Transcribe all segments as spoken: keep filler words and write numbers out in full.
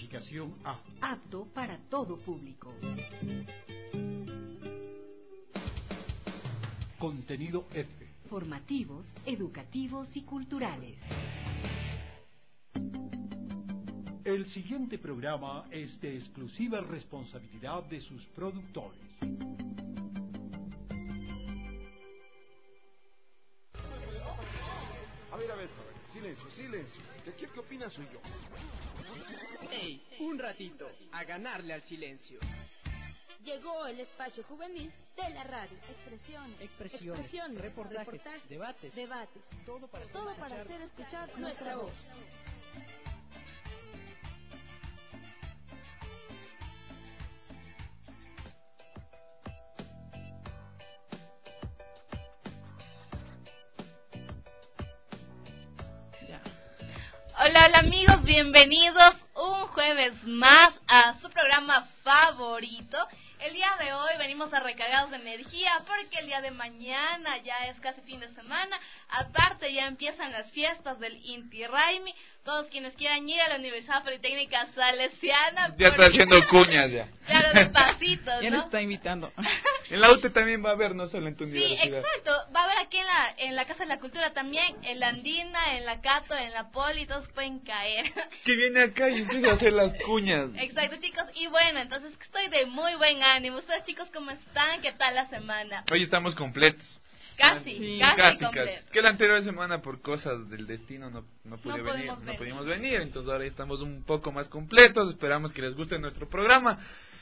Clasificación A. Apto para todo público. Contenido F. Formativos, educativos y culturales. El siguiente programa es de exclusiva responsabilidad de sus productores. A ver, a ver, silencio, silencio. ¿De qué, qué opinas soy yo? ¡Ey! Un ratito, a ganarle al silencio. Llegó el espacio juvenil de la radio. Expresiones, expresiones, expresiones reportajes, reportajes, debates, debates, todo para, todo hacer, para escuchar hacer escuchar nuestra voz. Hola, hola amigos, bienvenidos un jueves más a su programa favorito. El día de hoy venimos a recargados de energía porque el día de mañana ya es casi fin de semana. Aparte ya empiezan las fiestas del Inti Raymi. Todos quienes quieran ir a la Universidad Politécnica Salesiana. Ya está haciendo cuñas ya. Claro, de pasitos, ¿no? Ya nos está invitando. En la U T E también va a haber, no solo en tu sí, universidad. Sí, exacto. Va a haber aquí en la en la Casa de la Cultura también, en la Andina, en la Cato, en la Poli, todos pueden caer. Que viene acá y empieza a hacer las cuñas. Exacto, chicos. Y bueno, entonces estoy de muy buen ánimo. ¿Ustedes, chicos, cómo están? ¿Qué tal la semana? Hoy estamos completos. Casi, sí, casi, casi, completos. casi. Que la anterior semana por cosas del destino no, no pude no venir, venir, no pudimos venir. Entonces ahora estamos un poco más completos. Esperamos que les guste nuestro programa.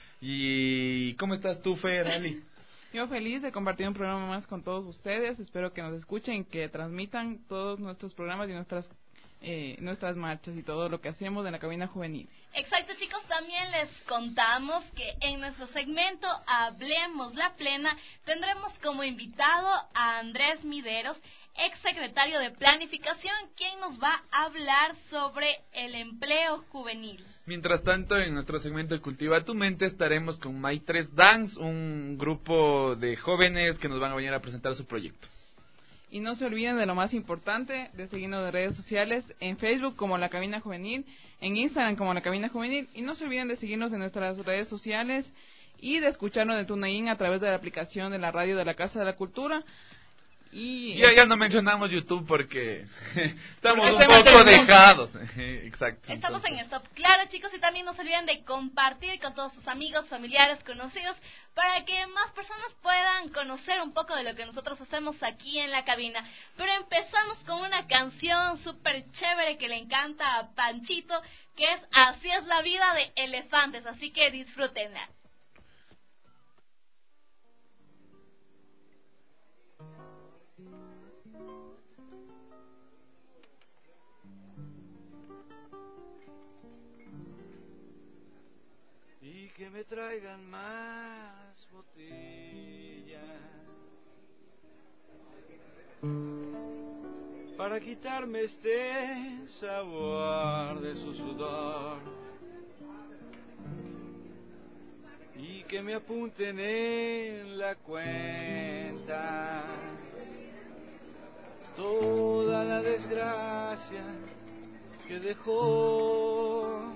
¿Y cómo estás tú, Fer, Ali? Yo feliz de compartir un programa más con todos ustedes. Espero que nos escuchen, que transmitan todos nuestros programas y nuestras eh, nuestras marchas y todo lo que hacemos en la cabina juvenil. Exacto, chicos. También les contamos que en nuestro segmento Hablemos la Plena tendremos como invitado a Andrés Mideros, ex secretario de Planificación, quien nos va a hablar sobre el empleo juvenil. Mientras tanto, en nuestro segmento de Cultiva tu Mente estaremos con Maitres Dance, un grupo de jóvenes que nos van a venir a presentar su proyecto. Y no se olviden de lo más importante, de seguirnos en redes sociales, en Facebook como La Cabina Juvenil, en Instagram como La Cabina Juvenil, y no se olviden de seguirnos en nuestras redes sociales y de escucharnos de TuneIn a través de la aplicación de la radio de la Casa de la Cultura. Y ya, ya no mencionamos YouTube porque estamos porque un poco dejados. Exacto. Estamos entonces. en stop. Claro, chicos, y también no se olviden de compartir con todos sus amigos, familiares, conocidos, para que más personas puedan conocer un poco de lo que nosotros hacemos aquí en la cabina. Pero empezamos con una canción súper chévere que le encanta a Panchito, que es Así es la vida de Elefantes, así que disfrútenla. Y que me traigan más botellas para quitarme este sabor de su sudor, y que me apunten en la cuenta toda la desgracia que dejó.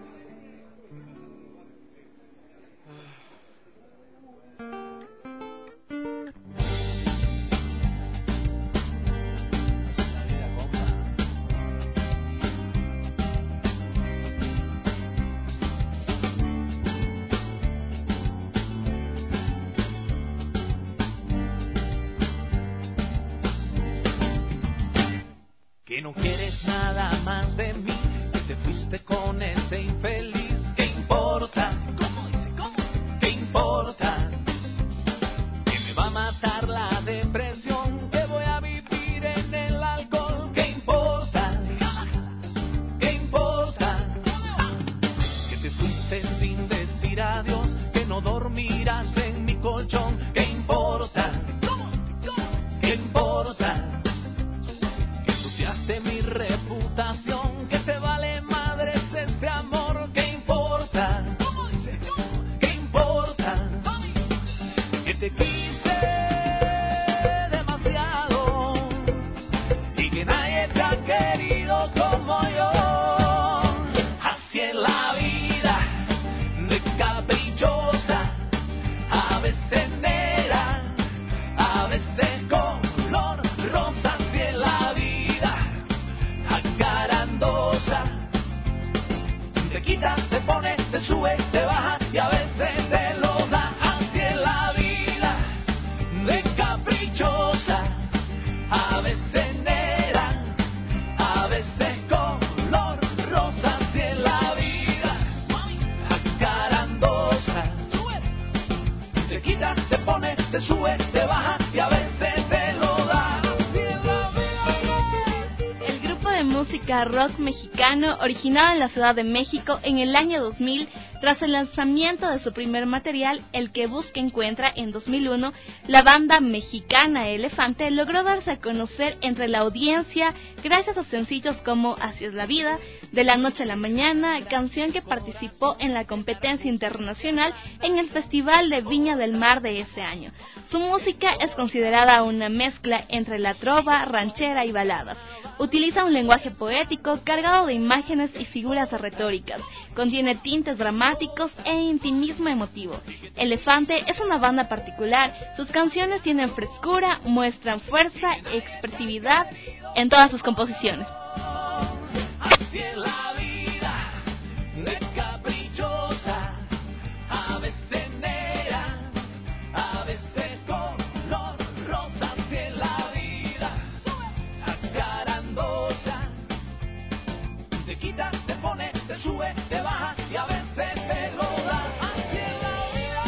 Que no quieres nada más de mí, que te fuiste con ese infeliz. ¿Qué importa? ¿Cómo dice? ¿Cómo? ¿Qué importa? Que me va a matar la depresión, que voy a vivir en el alcohol. ¿Qué importa? ¿Qué importa? Que te fuiste sin decir adiós, que no dormirás en mi colchón. ¿Qué importa? ¿Qué importa? De mi reputación, que te vale madres este amor. ¿Qué importa? ¿Qué importa? Que te quise demasiado y que nadie te ha querido como yo. Así es la vida, te quita, te pone, te sube, te baja y a veces te lo da. Así es la vida, de caprichosa, a veces negra, a veces color rosa. Así es la vida, acarandosa, te quita, te pone, te sube, te baja y a veces te lo da. Así es la vida. El grupo de música rock mexicano, originado en la Ciudad de México en el año dos mil, tras el lanzamiento de su primer material, El que busca encuentra, en dos mil uno, la banda mexicana Elefante logró darse a conocer entre la audiencia gracias a sencillos como Así es la vida, De la noche a la mañana, canción que participó en la competencia internacional en el Festival de Viña del Mar de ese año. Su música es considerada una mezcla entre la trova, ranchera y baladas. Utiliza un lenguaje poético cargado de imágenes y figuras retóricas. Contiene tintes dramáticos e intimismo emotivo. Elefante es una banda particular. Sus canciones tienen frescura, muestran fuerza e expresividad en todas sus composiciones. Así es la vida, de caprichosa, a veces negra, a veces color rosa. Así es la vida, acarandosa, te quita, te pone, te sube, te baja y a veces te lo da. Así es la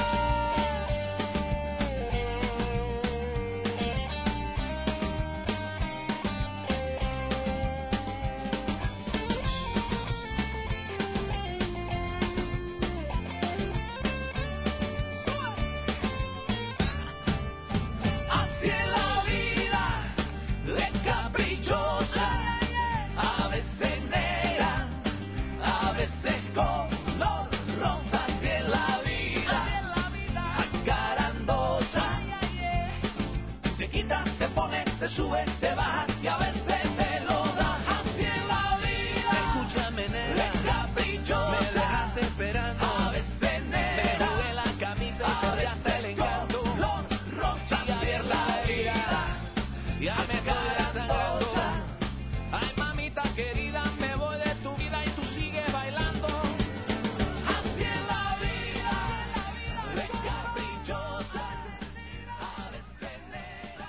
Así es la vida, de caprichosa, a veces negra, a veces color rosa. Así es la vida, acarandosa, te quita, te pone, te sube, te baja y a veces te lo da. Así es la vida, escúchame negra, de caprichosa, me dejaste esperando, a veces negra, me jugué la camisa y cambiaste el encanto, color rosa. Así es la vida, ya me estoy desangrando. Ay mamita querida, me voy de tu vida y tú sigues bailando. Así es la vida, de caprichosa, a veces negra.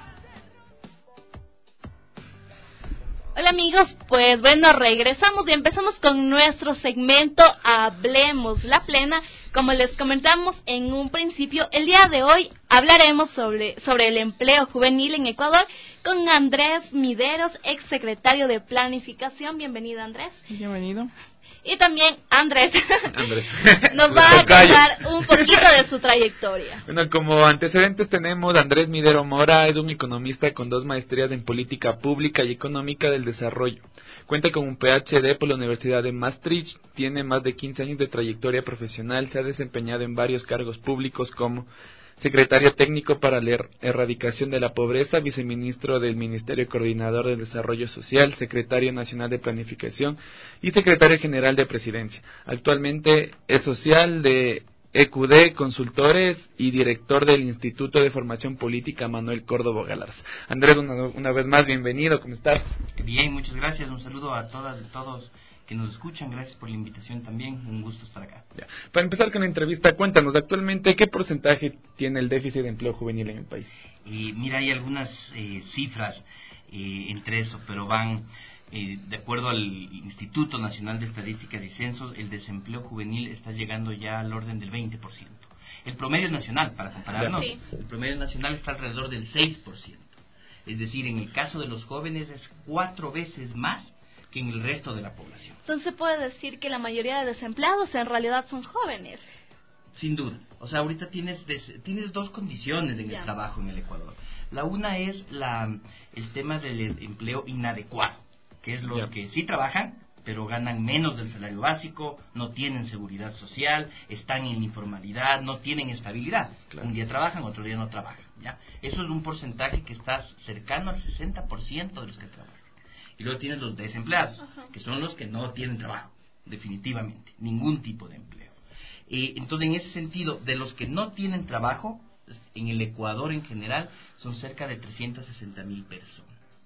Hola amigos, pues bueno, regresamos y empezamos con nuestro segmento Hablemos la Plena. Como les comentamos en un principio, el día de hoy hablaremos sobre, sobre el empleo juvenil en Ecuador con Andrés Mideros, ex secretario de Planificación. Bienvenido, Andrés. Bienvenido. Y también Andrés, Andrés. nos va a contar un poquito de su trayectoria. Bueno, como antecedentes tenemos a Andrés Midero Mora, es un economista con dos maestrías en política pública y económica del desarrollo. Cuenta con un P H D por la Universidad de Maastricht, tiene más de quince años de trayectoria profesional, se ha desempeñado en varios cargos públicos como secretario técnico para la er- erradicación de la pobreza, viceministro del Ministerio Coordinador del Desarrollo Social, secretario nacional de Planificación y secretario general de Presidencia. Actualmente es social de E Q D Consultores y director del Instituto de Formación Política Manuel Córdoba Galarza. Andrés, una, una vez más, bienvenido, ¿cómo estás? Bien, muchas gracias, un saludo a todas y todos que nos escuchan, gracias por la invitación también, un gusto estar acá. Ya. Para empezar con la entrevista, cuéntanos, actualmente, ¿qué porcentaje tiene el déficit de empleo juvenil en el país? Eh, mira, hay algunas eh, cifras eh, entre eso, pero van, eh, de acuerdo al Instituto Nacional de Estadísticas y Censos, el desempleo juvenil está llegando ya al orden del veinte por ciento. El promedio nacional, para compararnos, sí. El promedio nacional está alrededor del seis por ciento. Es decir, en el caso de los jóvenes es cuatro veces más que en el resto de la población. Entonces se puede decir que la mayoría de desempleados en realidad son jóvenes. Sin duda. O sea, ahorita tienes des, tienes dos condiciones en yeah. el trabajo en el Ecuador. La una es la el tema del empleo inadecuado, que es los yeah. que sí trabajan, pero ganan menos del salario básico, no tienen seguridad social, están en informalidad, no tienen estabilidad. Claro. Un día trabajan, otro día no trabajan. ¿Ya? Eso es un porcentaje que está cercano al sesenta por ciento de los que trabajan. Y luego tienes los desempleados, ajá, que son los que no tienen trabajo, definitivamente, ningún tipo de empleo. Eh, entonces, en ese sentido, de los que no tienen trabajo, en el Ecuador en general, son cerca de trescientas sesenta mil personas.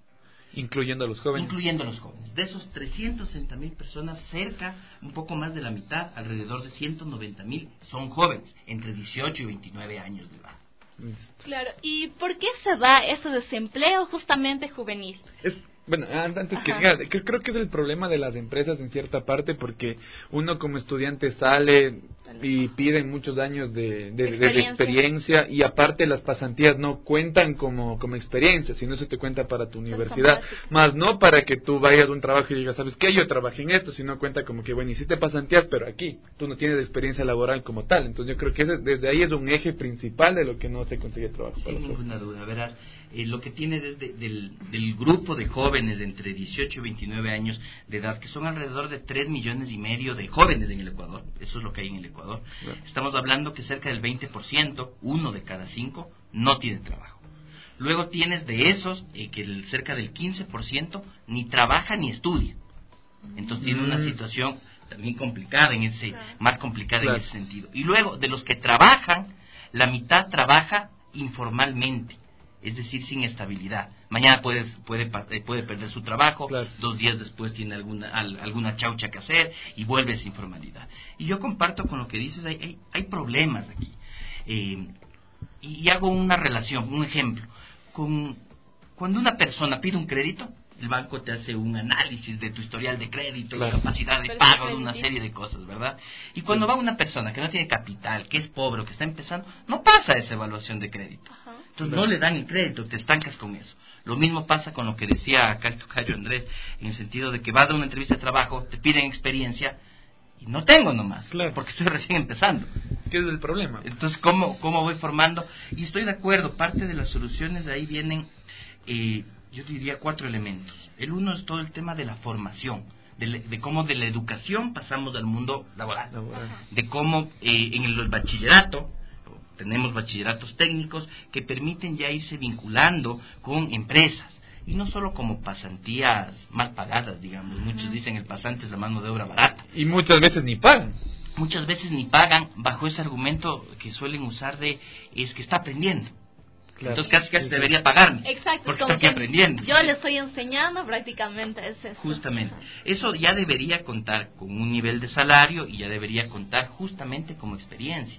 Incluyendo a los jóvenes. Incluyendo a los jóvenes. De esos trescientas sesenta mil personas, cerca, un poco más de la mitad, alrededor de ciento noventa mil, son jóvenes, entre dieciocho y veintinueve años de edad. Claro, ¿y por qué se da ese desempleo justamente juvenil? Es, bueno, antes que diga, que creo que es el problema de las empresas en cierta parte, porque uno como estudiante sale y piden muchos años de, de, experiencia. de experiencia, y aparte las pasantías no cuentan como, como experiencia, sino se te cuenta para tu universidad, más no para que tú vayas a un trabajo y digas, ¿sabes qué? Yo trabajé en esto, sino cuenta como que, bueno, hiciste pasantías, pero aquí tú no tienes experiencia laboral como tal. Entonces yo creo que ese, desde ahí es un eje principal de lo que no se consigue trabajo. Sin ninguna duda, verás, eh, lo que tiene desde del, del grupo de jóvenes de entre dieciocho y veintinueve años de edad, que son alrededor de tres millones y medio de jóvenes en el Ecuador, eso es lo que hay en el Ecuador. Claro. Estamos hablando que cerca del veinte por ciento, uno de cada cinco, no tiene trabajo. Luego tienes de esos, eh, que el, cerca del quince por ciento ni trabaja ni estudia. Entonces mm. tiene una situación también complicada en ese, claro. más complicada claro. en ese sentido. Y luego, de los que trabajan, la mitad trabaja informalmente, es decir, sin estabilidad. Mañana puede, puede, puede perder su trabajo, claro. dos días después tiene alguna, alguna chaucha que hacer y vuelve a esa informalidad. Y yo comparto con lo que dices, hay, hay, hay problemas aquí. Eh, y, y hago una relación, un ejemplo. Con, cuando una persona pide un crédito, el banco te hace un análisis de tu historial de crédito, claro. de capacidad de pago, de una serie de cosas, ¿verdad? Y cuando sí. va una persona que no tiene capital, que es pobre, que está empezando, no pasa esa evaluación de crédito. Ajá. Entonces claro. no le dan el crédito, te estancas con eso. Lo mismo pasa con lo que decía acá el tocayo Andrés, en el sentido de que vas a una entrevista de trabajo, te piden experiencia, y no tengo nomás, claro. porque estoy recién empezando. ¿Qué es el problema? Entonces, ¿cómo, cómo voy formando? Y estoy de acuerdo, parte de las soluciones de ahí vienen... Eh, yo diría cuatro elementos. El uno es todo el tema de la formación, de, de cómo de la educación pasamos al mundo laboral, laboral. de cómo eh, en el bachillerato, tenemos bachilleratos técnicos que permiten ya irse vinculando con empresas, y no solo como pasantías mal pagadas, digamos, muchos uh-huh. dicen el pasante es la mano de obra barata. Y muchas veces ni pagan. Muchas veces ni pagan, bajo ese argumento que suelen usar de, es que está aprendiendo. Claro. Entonces casi casi sí, debería sí. pagarme. Exacto, porque está aquí aprendiendo. Yo le estoy enseñando prácticamente es eso. Justamente. Eso ya debería contar con un nivel de salario y ya debería contar justamente como experiencia.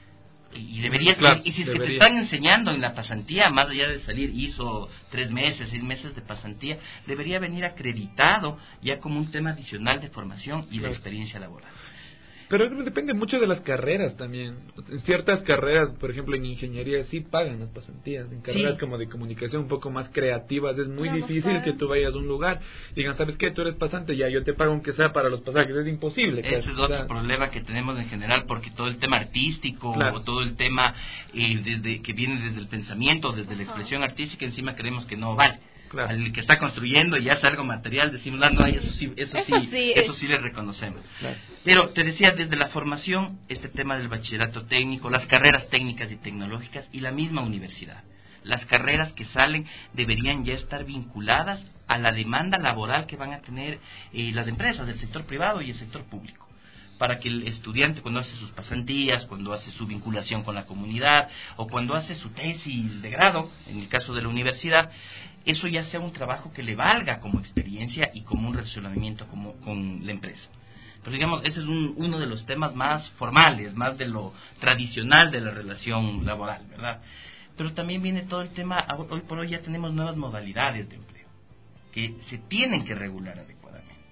Y debería claro, y si es debería. que te están enseñando en la pasantía, más allá de salir hizo tres meses, seis meses de pasantía, debería venir acreditado ya como un tema adicional de formación y claro. de experiencia laboral. Pero depende mucho de las carreras también. En ciertas carreras, por ejemplo en ingeniería, sí pagan las pasantías. En carreras sí. como de comunicación un poco más creativas, es muy no, difícil no que tú vayas a un lugar y digan, ¿sabes qué? Tú eres pasante, ya yo te pago aunque sea para los pasajes. Es imposible. Ese casi. es otro o sea, problema que tenemos en general, porque todo el tema artístico, claro. o todo el tema eh, desde, que viene desde el pensamiento, desde la expresión artística, encima creemos que no vale. Claro. Al que está construyendo y hace algo material, decimos, ah, no, eso sí, eso, eso sí, sí, eso sí le reconocemos. Claro. Pero te decía, desde la formación, este tema del bachillerato técnico, las carreras técnicas y tecnológicas y la misma universidad. Las carreras que salen deberían ya estar vinculadas a la demanda laboral que van a tener eh, las empresas del sector privado y el sector público, para que el estudiante cuando hace sus pasantías, cuando hace su vinculación con la comunidad o cuando hace su tesis de grado, en el caso de la universidad, eso ya sea un trabajo que le valga como experiencia y como un relacionamiento como, con la empresa. Pero digamos, ese es un, uno de los temas más formales, más de lo tradicional de la relación laboral, ¿verdad? Pero también viene todo el tema, hoy por hoy ya tenemos nuevas modalidades de empleo, que se tienen que regular adecuadamente.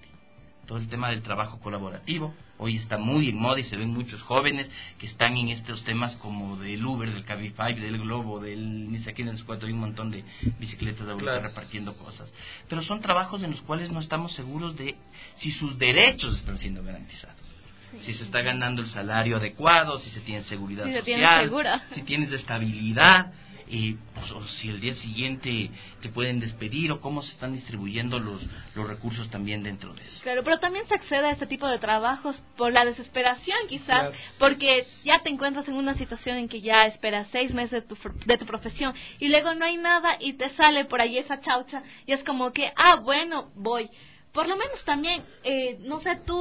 Todo el tema del trabajo colaborativo, hoy está muy en moda y se ven muchos jóvenes que están en estos temas como del Uber, del Cabify, del Globo, del ni sé quién, en hay un montón de bicicletas ahorita claro. repartiendo cosas. Pero son trabajos en los cuales no estamos seguros de si sus derechos están siendo garantizados. Sí. Si se está ganando el salario adecuado, si se tiene seguridad si social, tiene si tienes estabilidad. Eh, pues, o si el día siguiente te pueden despedir o cómo se están distribuyendo los los recursos también dentro de eso. Claro, pero también se accede a este tipo de trabajos por la desesperación quizás, claro. porque ya te encuentras en una situación en que ya esperas seis meses de tu, de tu profesión y luego no hay nada y te sale por ahí esa chaucha y es como que, ah, bueno, voy. Por lo menos también, eh, no sé tú,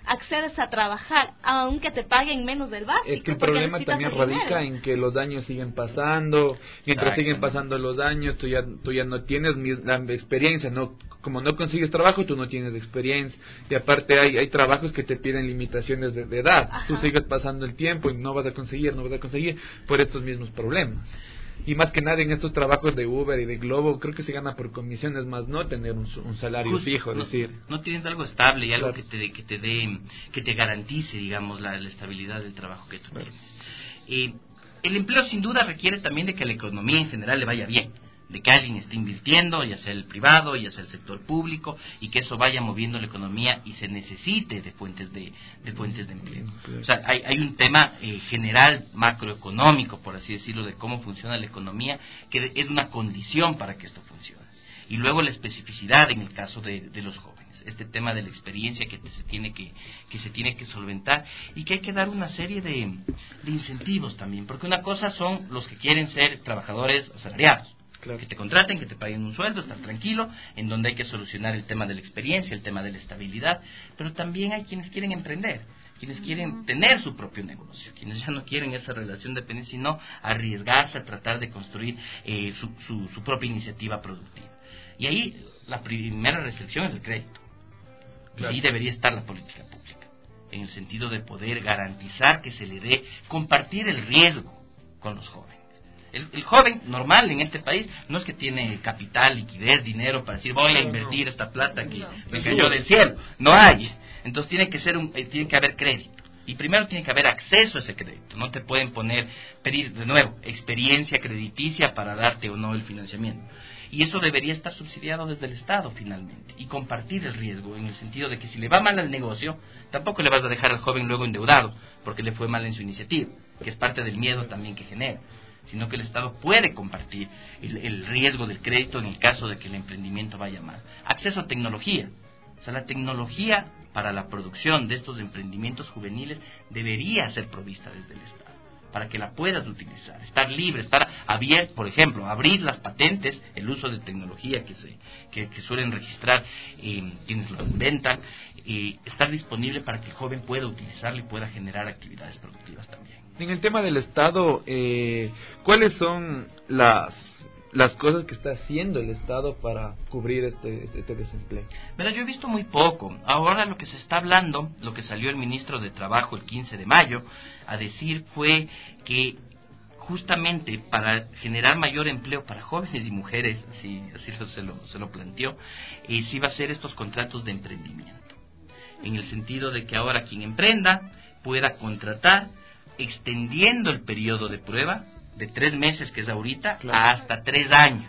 accedes a trabajar, aunque te paguen menos del básico. Es que el problema también radica en que los años siguen pasando, mientras siguen pasando los años, tú ya, tú ya no tienes la experiencia, no, como no consigues trabajo, tú no tienes experiencia, y aparte hay, hay trabajos que te piden limitaciones de, de edad. Ajá. Tú sigues pasando el tiempo y no vas a conseguir, no vas a conseguir por estos mismos problemas. Y más que nada en estos trabajos de Uber y de Globo, creo que se gana por comisiones, más no tener un, un salario Justo, fijo, no, decir. No tienes algo estable y algo claro. que te que te dé, que te garantice, digamos, la, la estabilidad del trabajo que tú claro. tienes. Eh, el empleo sin duda requiere también de que la economía en general le vaya bien, de que alguien esté invirtiendo, ya sea el privado, ya sea el sector público, y que eso vaya moviendo la economía y se necesite de fuentes de, de fuentes de empleo. O sea, hay, hay un tema eh, general, macroeconómico, por así decirlo, de cómo funciona la economía, que es una condición para que esto funcione. Y luego la especificidad en el caso de, de los jóvenes, este tema de la experiencia que se tiene que, que se tiene que solventar, y que hay que dar una serie de, de incentivos también, porque una cosa son los que quieren ser trabajadores asalariados. Claro. Que te contraten, que te paguen un sueldo, estar tranquilo, en donde hay que solucionar el tema de la experiencia, el tema de la estabilidad, pero también hay quienes quieren emprender, quienes quieren uh-huh. tener su propio negocio, quienes ya no quieren esa relación de dependencia, sino arriesgarse a tratar de construir eh, su, su, su propia iniciativa productiva. Y ahí la primera restricción es el crédito. Claro. Y ahí debería estar la política pública, en el sentido de poder garantizar que se le dé, compartir el riesgo con los jóvenes. El, el joven normal en este país no es que tiene capital, liquidez, dinero para decir voy a invertir esta plata que me cayó del cielo. No hay. Entonces tiene que ser un, eh, tiene que haber crédito. Y primero tiene que haber acceso a ese crédito. No te pueden poner, pedir de nuevo, experiencia crediticia para darte o no el financiamiento. Y eso debería estar subsidiado desde el Estado finalmente. Y compartir el riesgo en el sentido de que si le va mal al negocio, tampoco le vas a dejar al joven luego endeudado porque le fue mal en su iniciativa, que es parte del miedo también que genera. Sino que el Estado puede compartir el, el riesgo del crédito en el caso de que el emprendimiento vaya mal. Acceso a tecnología. O sea, la tecnología para la producción de estos emprendimientos juveniles debería ser provista desde el Estado, para que la puedas utilizar, estar libre, estar abierto, por ejemplo, abrir las patentes, el uso de tecnología que se que, que suelen registrar eh, quienes lo inventan, eh, estar disponible para que el joven pueda utilizarlo y pueda generar actividades productivas también. En el tema del Estado, eh, ¿cuáles son las las cosas que está haciendo el Estado para cubrir este, este, este desempleo? Pero yo he visto muy poco. Ahora lo que se está hablando, lo que salió el ministro de Trabajo el quince de mayo a decir fue que justamente para generar mayor empleo para jóvenes y mujeres, así, así lo, se, lo, se lo planteó, eh, se iba a hacer estos contratos de emprendimiento, en el sentido de que ahora quien emprenda pueda contratar extendiendo el periodo de prueba de tres meses, que es ahorita, claro, hasta tres años.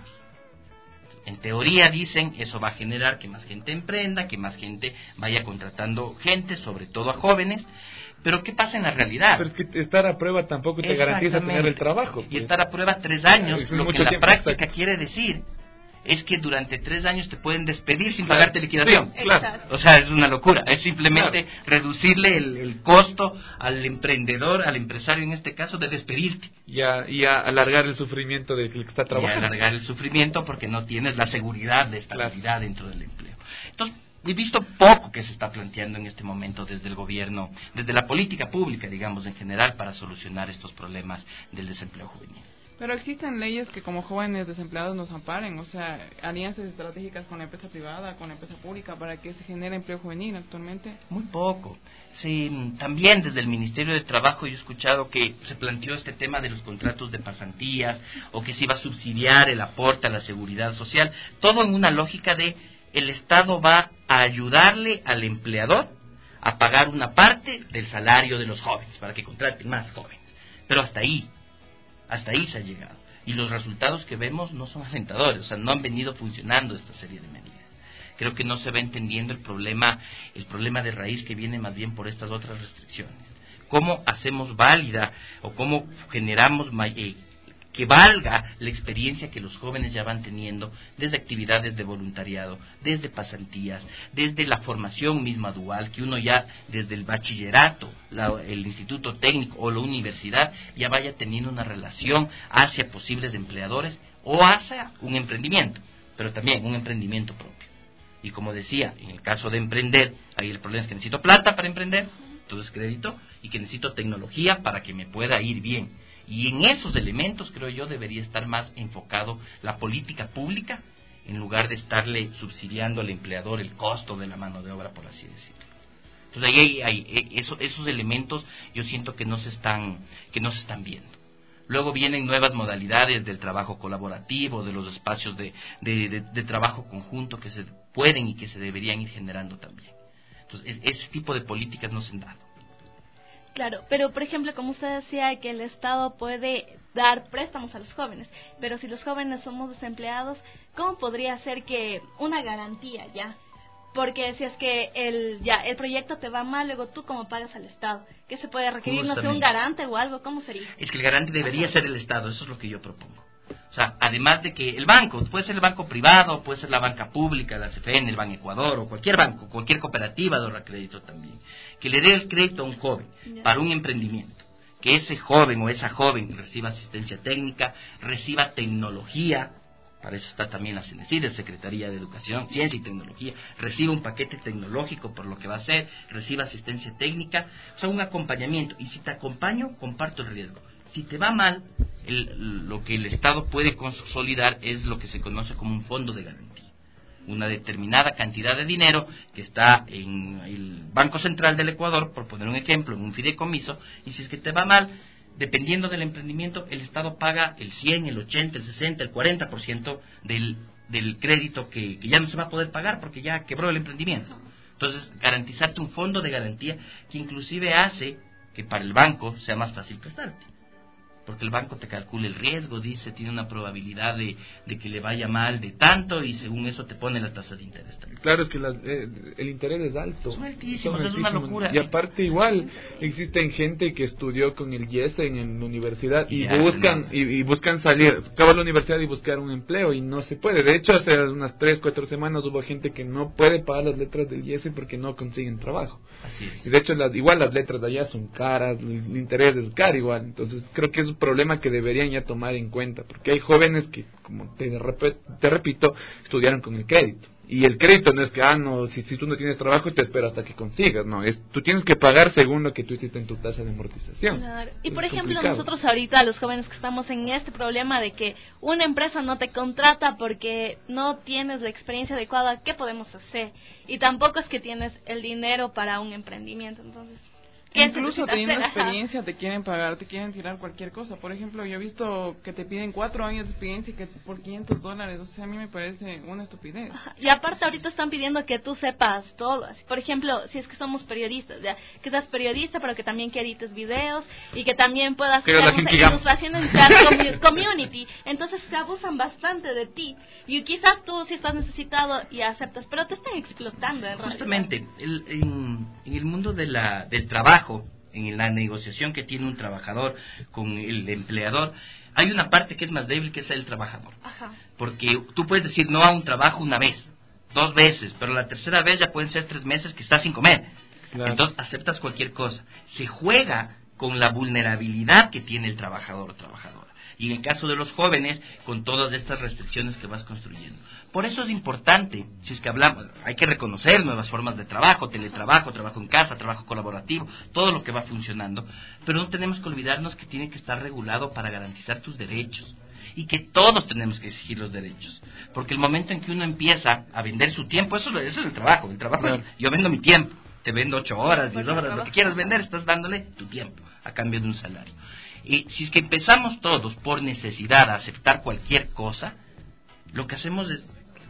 En teoría dicen, eso va a generar que más gente emprenda, que más gente vaya contratando gente, sobre todo a jóvenes. Pero ¿qué pasa en la realidad? Pero es que estar a prueba tampoco te garantiza tener el trabajo. Pues. Y estar a prueba tres años, lo que en la práctica exacto. quiere decir es que durante tres años te pueden despedir sin claro. pagarte liquidación. Sí, claro. O sea, es una locura. Es simplemente claro. reducirle el, el costo al emprendedor, al empresario en este caso, de despedirte. Y a, y a alargar el sufrimiento del que está trabajando. Y a alargar el sufrimiento porque no tienes la seguridad de estabilidad claro. dentro del empleo. Entonces, he visto poco que se está planteando en este momento desde el gobierno, desde la política pública, digamos, en general, para solucionar estos problemas del desempleo juvenil. Pero existen leyes que como jóvenes desempleados nos amparen, o sea, alianzas estratégicas con la empresa privada, con la empresa pública, para que se genere empleo juvenil actualmente. Muy poco. Sí, también desde el Ministerio de Trabajo yo he escuchado que se planteó este tema de los contratos de pasantías, o que se iba a subsidiar el aporte a la seguridad social, todo en una lógica de el Estado va a ayudarle al empleador a pagar una parte del salario de los jóvenes, para que contraten más jóvenes. Pero hasta ahí. Hasta ahí se ha llegado. Y los resultados que vemos no son alentadores, o sea, no han venido funcionando esta serie de medidas. Creo que no se va entendiendo el problema, el problema de raíz que viene más bien por estas otras restricciones. ¿Cómo hacemos válida o cómo generamos eh, que valga la experiencia que los jóvenes ya van teniendo desde actividades de voluntariado, desde pasantías, desde la formación misma dual, que uno ya desde el bachillerato, la, el instituto técnico o la universidad ya vaya teniendo una relación hacia posibles empleadores o hacia un emprendimiento, pero también un emprendimiento propio. Y como decía, en el caso de emprender, ahí el problema es que necesito plata para emprender, entonces crédito, y que necesito tecnología para que me pueda ir bien. Y en esos elementos, creo yo, debería estar más enfocado la política pública, en lugar de estarle subsidiando al empleador el costo de la mano de obra, por así decirlo. Entonces ahí hay, hay eso, esos elementos yo siento que no se están, que no se están viendo. Luego vienen nuevas modalidades del trabajo colaborativo, de los espacios de, de, de, de trabajo conjunto que se pueden y que se deberían ir generando también. Entonces, ese tipo de políticas no se han dado. Claro, pero por ejemplo, como usted decía, que el Estado puede dar préstamos a los jóvenes, pero si los jóvenes somos desempleados, ¿cómo podría ser que una garantía ya? Porque si es que el ya el proyecto te va mal, luego tú cómo pagas al Estado, ¿qué se puede requerir? No sé, un garante o algo, ¿cómo sería? Es que el garante debería ser el Estado, eso es lo que yo propongo. O sea, además de que el banco, puede ser el banco privado, puede ser la banca pública, la C F E N, el Ban Ecuador, o cualquier banco, cualquier cooperativa de ahorro crédito también, que le dé el crédito a un joven para un emprendimiento, que ese joven o esa joven reciba asistencia técnica, reciba tecnología, para eso está también la CENESID, Secretaría de Educación, Ciencia y Tecnología, reciba un paquete tecnológico por lo que va a hacer, reciba asistencia técnica, o sea, un acompañamiento, y si te acompaño, comparto el riesgo. Si te va mal, el, lo que el Estado puede consolidar es lo que se conoce como un fondo de garantía. Una determinada cantidad de dinero que está en el Banco Central del Ecuador, por poner un ejemplo, en un fideicomiso, y si es que te va mal, dependiendo del emprendimiento, el Estado paga el cien, el ochenta, el sesenta, el cuarenta por ciento del, del crédito que, que ya no se va a poder pagar porque ya quebró el emprendimiento. Entonces, garantizarte un fondo de garantía que inclusive hace que para el banco sea más fácil prestarte. Porque el banco te calcula el riesgo, dice, tiene una probabilidad de, de que le vaya mal de tanto, y según eso te pone la tasa de interés también. Claro, es que la, eh, el interés es alto. Son altísimos, es una locura. Y aparte igual, existen gente que estudió con el IESE en la universidad y, y buscan y, y buscan salir, acabar la universidad y buscar un empleo, y no se puede. De hecho, hace unas tres, cuatro semanas hubo gente que no puede pagar las letras del IESE porque no consiguen trabajo. Así es. Y de hecho, la, igual las letras de allá son caras, el, el interés es caro igual. Entonces, creo que es un problema que deberían ya tomar en cuenta, porque hay jóvenes que, como te, rep- te repito, estudiaron con el crédito. Y el crédito no es que, ah, no, si, si tú no tienes trabajo te espero hasta que consigas, no, es tú tienes que pagar según lo que tú hiciste en tu tasa de amortización. Claro. Y por es ejemplo, complicado. nosotros ahorita, los jóvenes que estamos en este problema de que una empresa no te contrata porque no tienes la experiencia adecuada, ¿qué podemos hacer? Y tampoco es que tienes el dinero para un emprendimiento, entonces... Incluso teniendo experiencia te quieren pagar, te quieren tirar cualquier cosa. Por ejemplo, yo he visto que te piden cuatro años de experiencia y que por quinientos dólares, o sea, a mí me parece una estupidez. Y aparte ahorita están pidiendo que tú sepas todo. Por ejemplo, si es que somos periodistas, ya que seas periodista, pero que también que edites videos y que también puedas hacer ilustración en el community. Entonces se abusan bastante de ti. Y quizás tú si estás necesitado y aceptas, pero te están explotando en Justamente, el, en, en el mundo de la, del trabajo, en la negociación que tiene un trabajador con el empleador, hay una parte que es más débil, que es el trabajador. Ajá. Porque tú puedes decir no a un trabajo una vez, dos veces, pero la tercera vez ya pueden ser tres meses que estás sin comer. Claro. Entonces aceptas cualquier cosa. Se juega con la vulnerabilidad que tiene el trabajador o trabajadora. Y en el caso de los jóvenes, con todas estas restricciones que vas construyendo. Por eso es importante, si es que hablamos, hay que reconocer nuevas formas de trabajo, teletrabajo, trabajo en casa, trabajo colaborativo, todo lo que va funcionando, pero no tenemos que olvidarnos que tiene que estar regulado para garantizar tus derechos, y que todos tenemos que exigir los derechos, porque el momento en que uno empieza a vender su tiempo, eso, eso es el trabajo, el trabajo claro. es, yo vendo mi tiempo, te vendo ocho horas, diez horas, lo que quieras vender, estás dándole tu tiempo, a cambio de un salario. Y si es que empezamos todos por necesidad a aceptar cualquier cosa, lo que hacemos es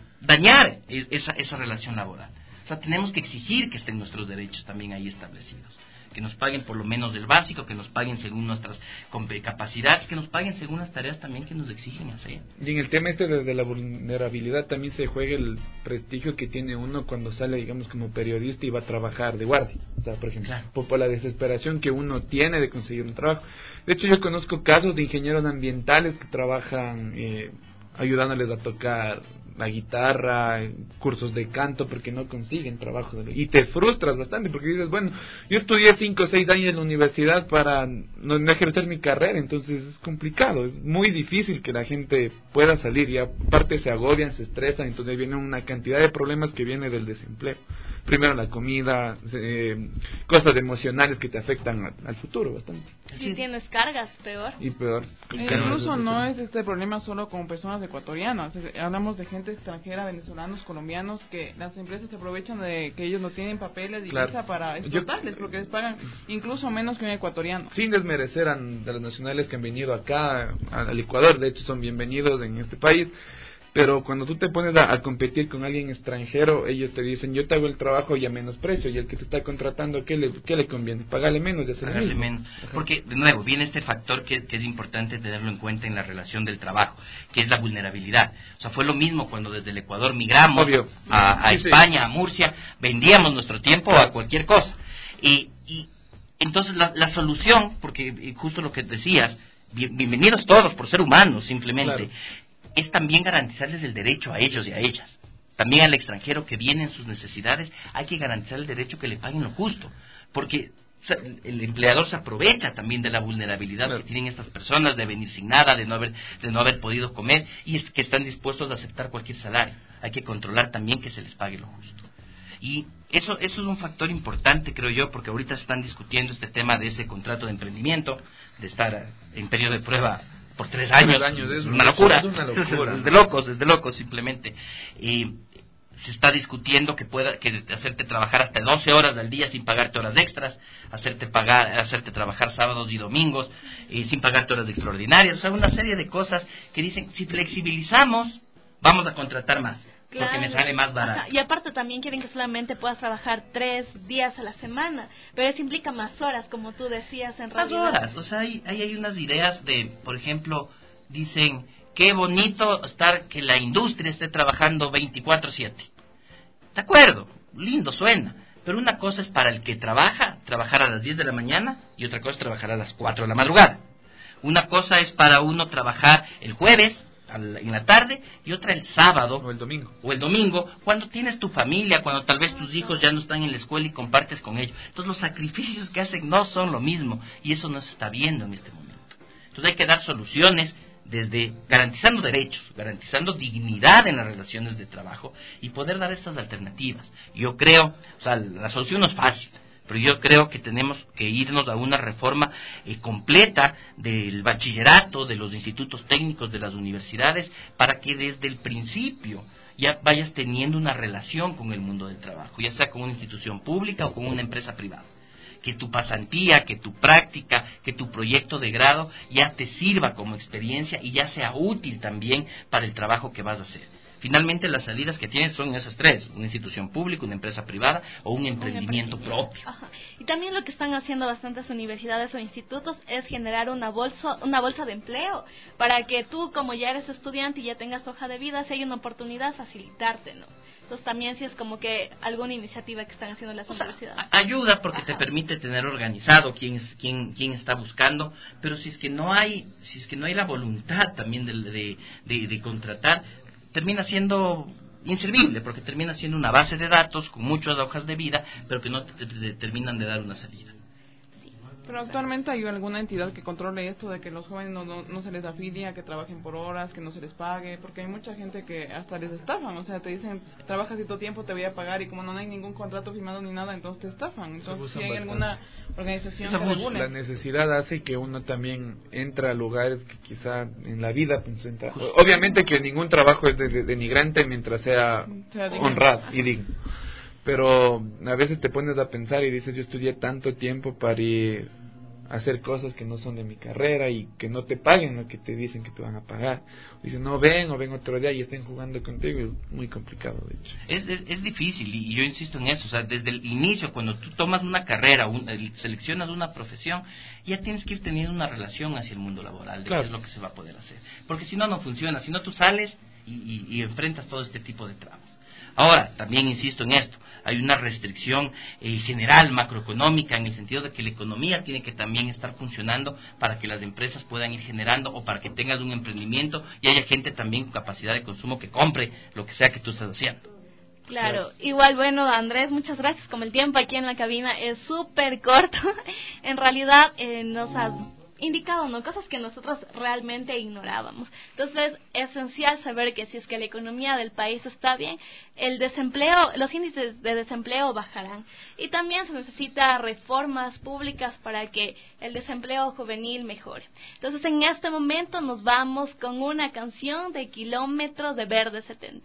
dañar esa, esa relación laboral. O sea, tenemos que exigir que estén nuestros derechos también ahí establecidos. Que nos paguen por lo menos del básico, que nos paguen según nuestras capacidades, que nos paguen según las tareas también que nos exigen hacer. Y en el tema este de, de la vulnerabilidad también se juega el prestigio que tiene uno cuando sale, digamos, como periodista y va a trabajar de guardia. O sea, por ejemplo, claro. por, por la desesperación que uno tiene de conseguir un trabajo. De hecho, yo conozco casos de ingenieros ambientales que trabajan... Eh, ayudándoles a tocar la guitarra, cursos de canto, porque no consiguen trabajo. De... Y te frustras bastante, porque dices, bueno, yo estudié cinco o seis años en la universidad para no, no ejercer mi carrera, entonces es complicado, es muy difícil que la gente pueda salir, y aparte se agobian, se estresan, entonces viene una cantidad de problemas que viene del desempleo. Primero la comida, eh, cosas emocionales que te afectan a, al futuro bastante. Si tienes cargas, peor. Y peor. E incluso no es este problema solo con personas ecuatorianas, hablamos de gente extranjera, venezolanos, colombianos, que las empresas se aprovechan de que ellos no tienen papeles y claro. visa para explotarles, Yo... porque les pagan incluso menos que un ecuatoriano. Sin desmerecer a, a los nacionales que han venido acá, al Ecuador, de hecho son bienvenidos en este país, pero cuando tú te pones a, a competir con alguien extranjero, ellos te dicen, yo te hago el trabajo y a menos precio, y el que te está contratando, ¿qué le, qué le conviene? Pagarle menos de hacer el mismo. menos. Porque, de nuevo, viene este factor que, que es importante tenerlo en cuenta en la relación del trabajo, que es la vulnerabilidad. O sea, fue lo mismo cuando desde el Ecuador migramos Obvio. a, a sí, España, sí. a Murcia, vendíamos nuestro tiempo claro. a cualquier cosa. Y, y entonces la, la solución, porque justo lo que decías, bien, bienvenidos todos por ser humanos, simplemente... Claro. es también garantizarles el derecho a ellos y a ellas. También al extranjero que viene en sus necesidades, hay que garantizar el derecho que le paguen lo justo, porque el empleador se aprovecha también de la vulnerabilidad claro. que tienen estas personas de venir sin nada, de no haber de no haber podido comer, y es que están dispuestos a aceptar cualquier salario. Hay que controlar también que se les pague lo justo. Y eso eso es un factor importante, creo yo, porque ahorita se están discutiendo este tema de ese contrato de emprendimiento, de estar en periodo de prueba por tres años, tres años es una locura, es una locura. Es de locos, es de locos simplemente. Y se está discutiendo que pueda que hacerte trabajar hasta doce horas al día sin pagarte horas extras, hacerte pagar, hacerte trabajar sábados y domingos y sin pagarte horas extraordinarias, o sea, una serie de cosas que dicen, si flexibilizamos, vamos a contratar más. Claro. Porque me sale más barato. Ajá. Y aparte también quieren que solamente puedas trabajar tres días a la semana, pero eso implica más horas, como tú decías en realidad. Más horas, o sea, ahí hay, hay unas ideas de, por ejemplo, dicen, qué bonito estar que la industria esté trabajando veinticuatro siete. De acuerdo, lindo suena, pero una cosa es para el que trabaja, trabajar a las diez de la mañana, y otra cosa es trabajar a las cuatro de la madrugada. Una cosa es para uno trabajar el jueves, en la tarde, y otra el sábado o el domingo o el domingo cuando tienes tu familia, cuando tal vez tus hijos ya no están en la escuela y compartes con ellos. Entonces los sacrificios que hacen no son lo mismo, y eso no se está viendo en este momento. Entonces hay que dar soluciones desde garantizando derechos, garantizando dignidad en las relaciones de trabajo, y poder dar estas alternativas. Yo creo, o sea, la solución no es fácil, pero yo creo que tenemos que irnos a una reforma eh, completa del bachillerato, de los institutos técnicos, de las universidades, para que desde el principio ya vayas teniendo una relación con el mundo del trabajo, ya sea con una institución pública o con una empresa privada. Que tu pasantía, que tu práctica, que tu proyecto de grado ya te sirva como experiencia y ya sea útil también para el trabajo que vas a hacer. Finalmente las salidas que tienes son esas tres, una institución pública, una empresa privada o un emprendimiento, un emprendimiento. propio. Ajá. Y también lo que están haciendo bastantes universidades o institutos es generar una bolsa, una bolsa de empleo, para que tú, como ya eres estudiante y ya tengas hoja de vida, si hay una oportunidad, facilitarte, ¿no? Entonces también sí es como que alguna iniciativa que están haciendo las o universidades. Sea, ayuda porque Ajá. te permite tener organizado quién, quién, quién está buscando, pero si es que no hay, si es que no hay la voluntad también de, de, de, de contratar, termina siendo inservible, porque termina siendo una base de datos con muchas hojas de vida, pero que no te, te, te terminan de dar una salida. Pero actualmente hay alguna entidad que controle esto de que los jóvenes no, no, no se les afilia, que trabajen por horas, que no se les pague, porque hay mucha gente que hasta les estafan, o sea, te dicen, trabajas cierto tiempo, te voy a pagar, y como no hay ningún contrato firmado ni nada, entonces te estafan. Entonces, si hay bastante. alguna organización que regule. La necesidad hace que uno también entra a lugares que quizá en la vida pues, entra. Obviamente que ningún trabajo es de, de, denigrante mientras sea, sea honrado y digno. Pero a veces te pones a pensar y dices, yo estudié tanto tiempo para ir a hacer cosas que no son de mi carrera y que no te paguen lo que te dicen que te van a pagar. Dicen, no, ven o ven otro día y estén jugando contigo. Es muy complicado, de hecho. Es, es, es difícil y yo insisto en eso. O sea, desde el inicio, cuando tú tomas una carrera, un, seleccionas una profesión, ya tienes que ir teniendo una relación hacia el mundo laboral, de claro. qué es lo que se va a poder hacer. Porque si no, no funciona. Si no, tú sales y, y, y enfrentas todo este tipo de trabas. Ahora, también insisto en esto, hay una restricción eh, general macroeconómica en el sentido de que la economía tiene que también estar funcionando para que las empresas puedan ir generando o para que tengas un emprendimiento y haya gente también con capacidad de consumo que compre lo que sea que tú estás haciendo. Claro, igual, bueno, Andrés, muchas gracias. Como el tiempo aquí en la cabina es súper corto, en realidad eh, nos has indicado, ¿no?, cosas que nosotros realmente ignorábamos. Entonces, es esencial saber que si es que la economía del país está bien, el desempleo, los índices de desempleo bajarán. Y también se necesita reformas públicas para que el desempleo juvenil mejore. Entonces, en este momento nos vamos con una canción de Kilómetros de Verde setenta.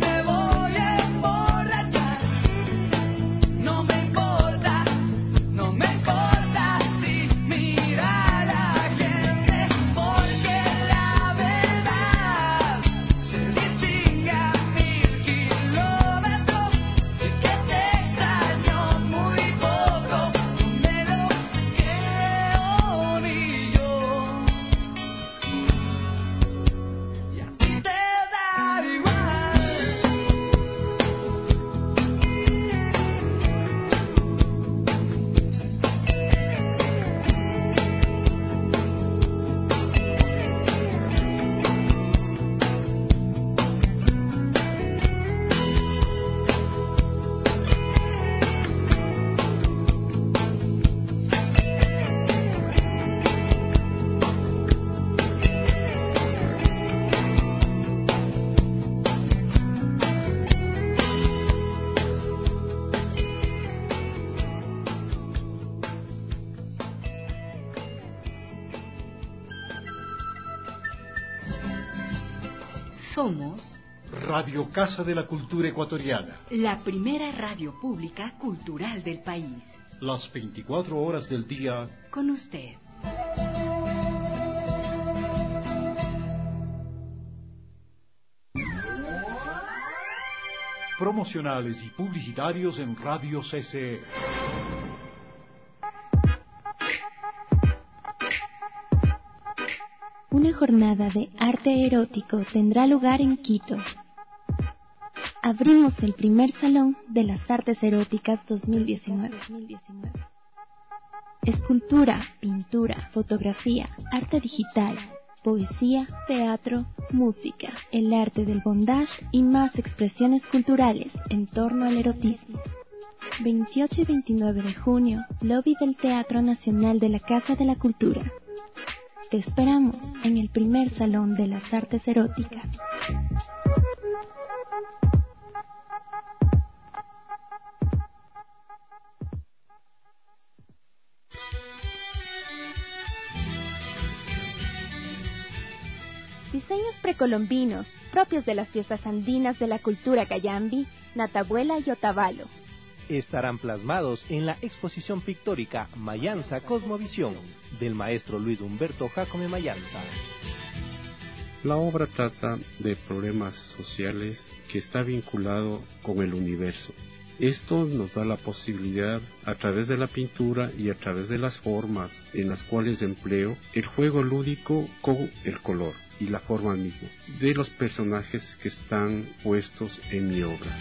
No Somos Radio Casa de la Cultura Ecuatoriana, la primera radio pública cultural del país. Las veinticuatro horas del día con usted. Promocionales y publicitarios en Radio C C E. Una jornada de arte erótico tendrá lugar en Quito. Abrimos el primer salón de las artes eróticas dos mil diecinueve. Escultura, pintura, fotografía, arte digital, poesía, teatro, música, el arte del bondage y más expresiones culturales en torno al erotismo. veintiocho y veintinueve de junio, lobby del Teatro Nacional de la Casa de la Cultura. Te esperamos en el primer salón de las artes eróticas. Diseños precolombinos, propios de las fiestas andinas de la cultura cayambi, Natabuela y Otavalo. Estarán plasmados en la exposición pictórica Mayanza Cosmovisión, del maestro Luis Humberto Jacome Mayanza. La obra trata de problemas sociales que está vinculado con el universo. Esto nos da la posibilidad, a través de la pintura y a través de las formas en las cuales empleo, el juego lúdico con el color y la forma misma de los personajes que están puestos en mi obra.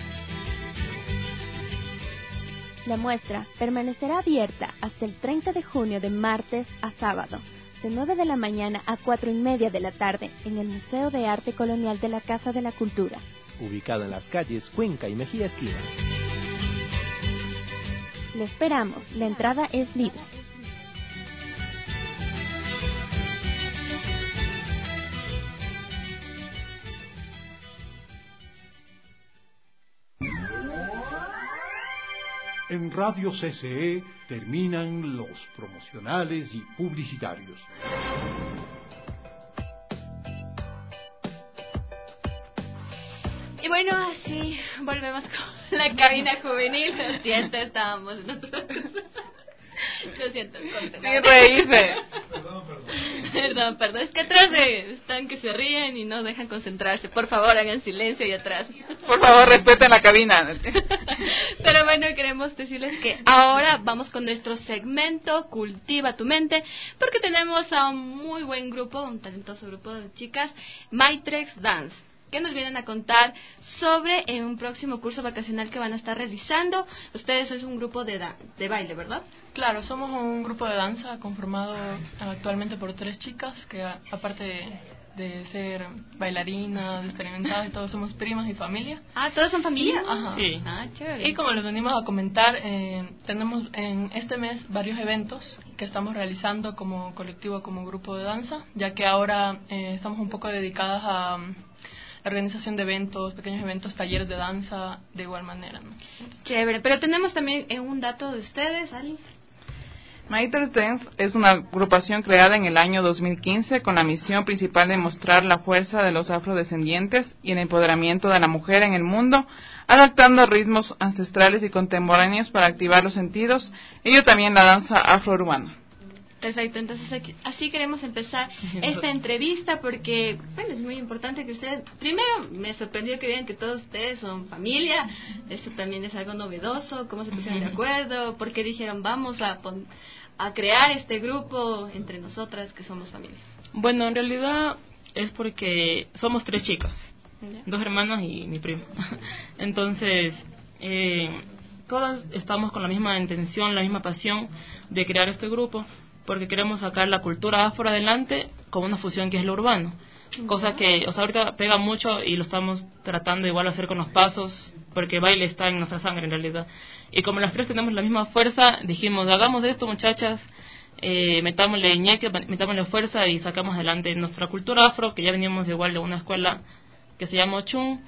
La muestra permanecerá abierta hasta el treinta de junio de martes a sábado, de nueve de la mañana a cuatro y media de la tarde, en el Museo de Arte Colonial de la Casa de la Cultura, ubicado en las calles Cuenca y Mejía Esquina. Le esperamos, la entrada es libre. En Radio C C E terminan los promocionales y publicitarios. Y bueno, así volvemos con la cabina juvenil. Lo siento, estábamos en otra cosa. Lo siento, corten. Sin reírse. Perdón, perdón. Perdón, perdón. Es que atrás de, están que se ríen y no dejan concentrarse. Por favor, hagan silencio ahí atrás. Por favor, respeten la cabina. Pero bueno, queremos decirles que ahora vamos con nuestro segmento Cultiva tu Mente, porque tenemos a un muy buen grupo, un talentoso grupo de chicas, Maitrex Dance, que nos vienen a contar sobre eh, un próximo curso vacacional que van a estar realizando. Ustedes es un grupo de, da- de baile, ¿verdad? Claro, somos un grupo de danza conformado actualmente por tres chicas que a- aparte de, de ser bailarinas, experimentadas y todos somos primas y familia. Ah, ¿todos son familia? Ajá. Sí. Ah, chévere. Y como les venimos a comentar, eh, tenemos en este mes varios eventos que estamos realizando como colectivo, como grupo de danza, ya que ahora eh, estamos un poco dedicadas a la organización de eventos, pequeños eventos, talleres de danza, de igual manera, ¿no? Chévere, pero tenemos también eh, un dato de ustedes, Ali. Maitrex Dance es una agrupación creada en el año dos mil quince con la misión principal de mostrar la fuerza de los afrodescendientes y el empoderamiento de la mujer en el mundo, adaptando ritmos ancestrales y contemporáneos para activar los sentidos, ello también la danza afrourbana. Perfecto, entonces aquí, así queremos empezar esta entrevista porque, bueno, es muy importante que ustedes, primero me sorprendió que vean que todos ustedes son familia, esto también es algo novedoso, cómo se pusieron de acuerdo, por qué dijeron vamos a, pon, a crear este grupo entre nosotras que somos familia. Bueno, en realidad es porque somos tres chicas, ¿ya? Dos hermanas y mi primo. Entonces, eh, todas estamos con la misma intención, la misma pasión de crear este grupo, porque queremos sacar la cultura afro adelante con una fusión que es lo urbano, cosa que, o sea, ahorita pega mucho y lo estamos tratando igual de hacer con los pasos, porque baile está en nuestra sangre en realidad. Y como las tres tenemos la misma fuerza, dijimos, hagamos esto, muchachas, eh, metámosle ñeque, metámosle fuerza y sacamos adelante nuestra cultura afro, que ya veníamos igual de una escuela que se llama Ochun,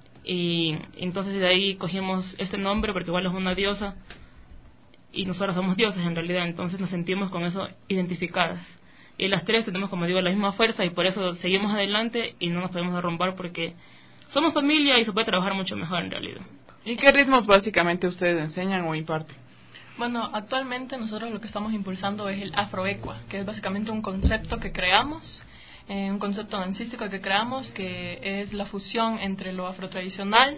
y entonces de ahí cogimos este nombre porque igual es una diosa, y nosotros somos dioses en realidad, entonces nos sentimos con eso identificadas. y las tres tenemos, como digo, la misma fuerza y por eso seguimos adelante y no nos podemos derrumbar porque somos familia y se puede trabajar mucho mejor en realidad. ¿Y qué ritmos básicamente ustedes enseñan o imparten? Bueno, actualmente nosotros lo que estamos impulsando es el afroecua, que es básicamente un concepto que creamos, eh, un concepto dancístico que creamos, que es la fusión entre lo afrotradicional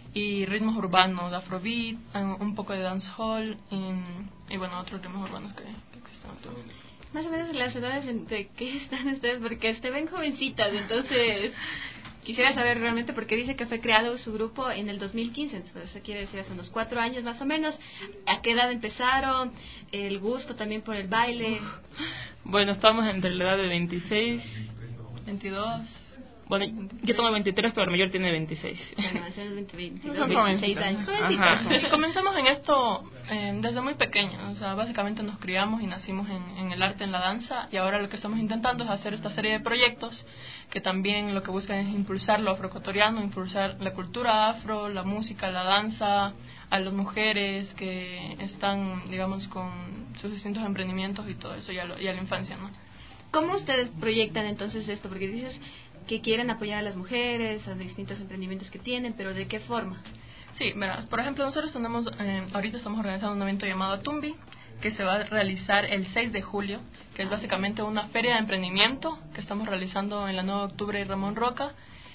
y ritmos urbanos, afrobeat, un poco de dancehall y, y bueno, otros ritmos urbanos que, que existen actualmente. Más o menos las edades entre qué están ustedes, porque se ven jovencitas, entonces quisiera saber realmente porque dice que fue creado su grupo en el dos mil quince, entonces eso quiere decir hace unos cuatro años más o menos. ¿A qué edad empezaron? ¿El gusto también por el baile? Bueno, estamos entre la edad de veintiséis, veintidós. Bueno, yo tengo veintitrés, pero el mayor tiene veintiséis. Bueno, es veinte, veintidós, Son veintiséis años. Y comenzamos en esto eh, desde muy pequeños, o sea, básicamente nos criamos y nacimos en, en el arte, en la danza, y ahora lo que estamos intentando es hacer esta serie de proyectos que también lo que buscan es impulsar lo afroecuatoriano, impulsar la cultura afro, la música, la danza, a las mujeres que están, digamos, con sus distintos emprendimientos y todo eso, y a, lo, y a la infancia, ¿no? ¿Cómo ustedes proyectan entonces esto? Porque dices que quieren apoyar a las mujeres, a distintos emprendimientos que tienen, pero ¿de qué forma? Sí, verás, por ejemplo, nosotros tenemos, eh, ahorita estamos organizando un evento llamado Tumbi, que se va a realizar el seis de julio, que es básicamente una feria de emprendimiento que estamos realizando en la nueve de octubre y Ramón Roca,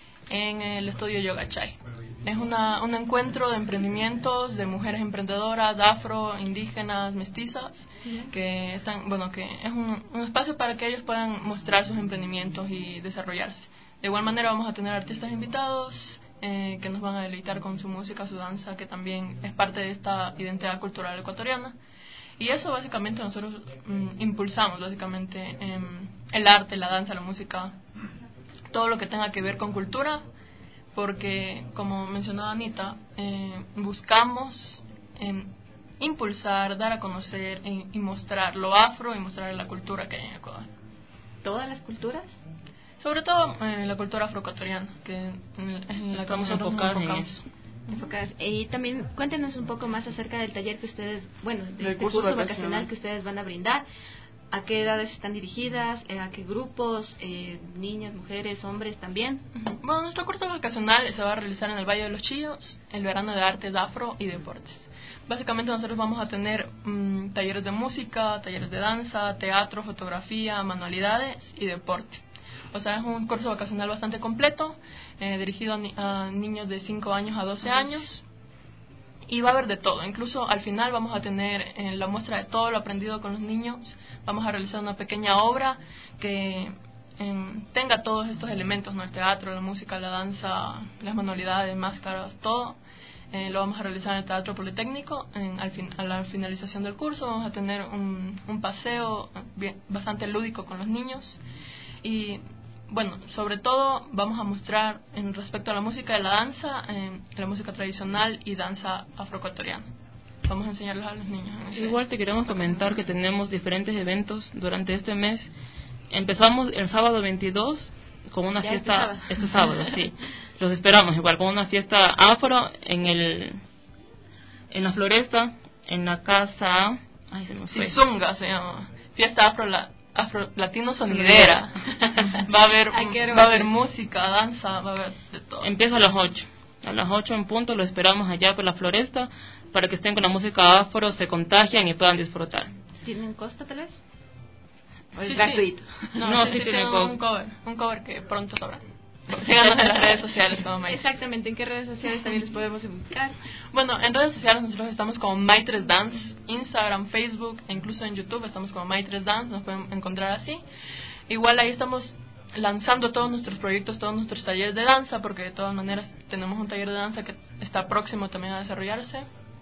en el estudio Yoga Chai. Es una, un encuentro de emprendimientos de mujeres emprendedoras, afro, indígenas, mestizas, que están, bueno, que es un, un espacio para que ellos puedan mostrar sus emprendimientos y desarrollarse. De igual manera vamos a tener artistas invitados eh, que nos van a deleitar con su música, su danza, que también es parte de esta identidad cultural ecuatoriana. Y eso básicamente nosotros mm, impulsamos, básicamente, eh, el arte, la danza, la música, todo lo que tenga que ver con cultura, porque, como mencionaba Anita, eh, buscamos eh, impulsar, dar a conocer y, y mostrar lo afro y mostrar la cultura que hay en Ecuador. ¿Todas las culturas? Sobre todo eh, la cultura afroecuatoriana, que en la que nosotros nos enfocamos. Enfocadas. Y también cuéntenos un poco más acerca del taller que ustedes, bueno, de del este curso, curso vacacional. vacacional que ustedes van a brindar. ¿A qué edades están dirigidas? ¿A qué grupos? Eh, ¿Niñas, mujeres, hombres también? Uh-huh. Bueno, nuestro curso vacacional se va a realizar en el Valle de los Chillos, el verano de artes, afro y deportes. Básicamente nosotros vamos a tener um, talleres de música, talleres de danza, teatro, fotografía, manualidades y deporte. O sea, es un curso vacacional bastante completo, eh, dirigido a, ni- a niños de cinco años a doce años. Y va a haber de todo, incluso al final vamos a tener eh, la muestra de todo lo aprendido con los niños. Vamos a realizar una pequeña obra que eh, tenga todos estos elementos, ¿no? El teatro, la música, la danza, las manualidades, máscaras, todo. Eh, lo vamos a realizar en el Teatro Politécnico. En, al fin, a la finalización del curso vamos a tener un, un paseo bien, bastante lúdico con los niños. Y bueno, sobre todo vamos a mostrar en respecto a la música y la danza, eh, la música tradicional y danza afroecuatoriana. Vamos a enseñarles a los niños. En ese. Igual te queremos comentar que tenemos diferentes eventos durante este mes. Empezamos el sábado veintidós con una Ya fiesta, este este sábado, sí. Los esperamos igual con una fiesta afro en el en la Floresta, en la casa, ay se me fue. Sizunga se llama. Fiesta afro la Afro Latino Sonidera. va a haber va a haber música, danza, va a haber de todo. Empieza a las ocho. A las ocho en punto lo esperamos allá por la Floresta para que estén con la música afro, se contagian y puedan disfrutar. ¿Tienen costo tal vez? ¿O es Sí, gratuito? sí. No, No, sí sí, tiene tiene costo. un cover, un cover que pronto sabrán. Síganos en las redes sociales como Maitres. Exactamente, ¿en qué redes sociales también les podemos buscar? Bueno, en redes sociales nosotros estamos como Maitres Dance, Instagram, Facebook, e incluso en YouTube estamos como Maitres Dance, nos pueden encontrar así. Igual ahí estamos lanzando todos nuestros proyectos, todos nuestros talleres de danza, porque de todas maneras tenemos un taller de danza que está próximo también a desarrollarse.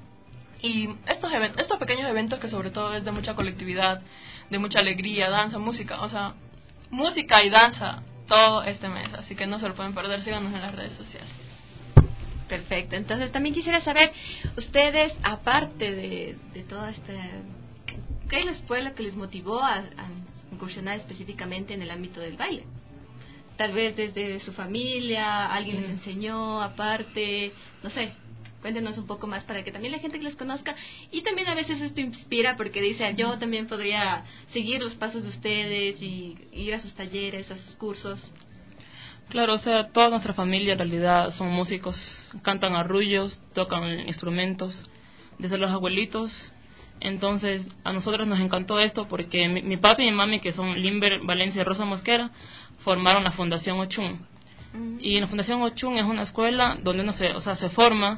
Y estos eventos, estos pequeños eventos que sobre todo es de mucha colectividad, de mucha alegría, danza, música, o sea, música y danza todo este mes, así que no se lo pueden perder, síganos en las redes sociales. Perfecto, entonces también quisiera saber, ustedes, aparte de, de todo este, ¿qué les fue lo que les motivó a, a incursionar específicamente en el ámbito del baile? Tal vez desde su familia, alguien les enseñó, aparte, no sé, Cuéntenos un poco más para que también la gente que les conozca. Y también a veces esto inspira porque dice, yo también podría seguir los pasos de ustedes y ir a sus talleres, a sus cursos. Claro, o sea, toda nuestra familia en realidad son músicos, cantan arrullos, tocan instrumentos, desde los abuelitos. Entonces, a nosotros nos encantó esto porque mi, mi papi y mi mami, que son Limber, Valencia y Rosa Mosquera, formaron la Fundación Ochun. Uh-huh. Y la Fundación Ochun es una escuela donde uno se, o sea, se forma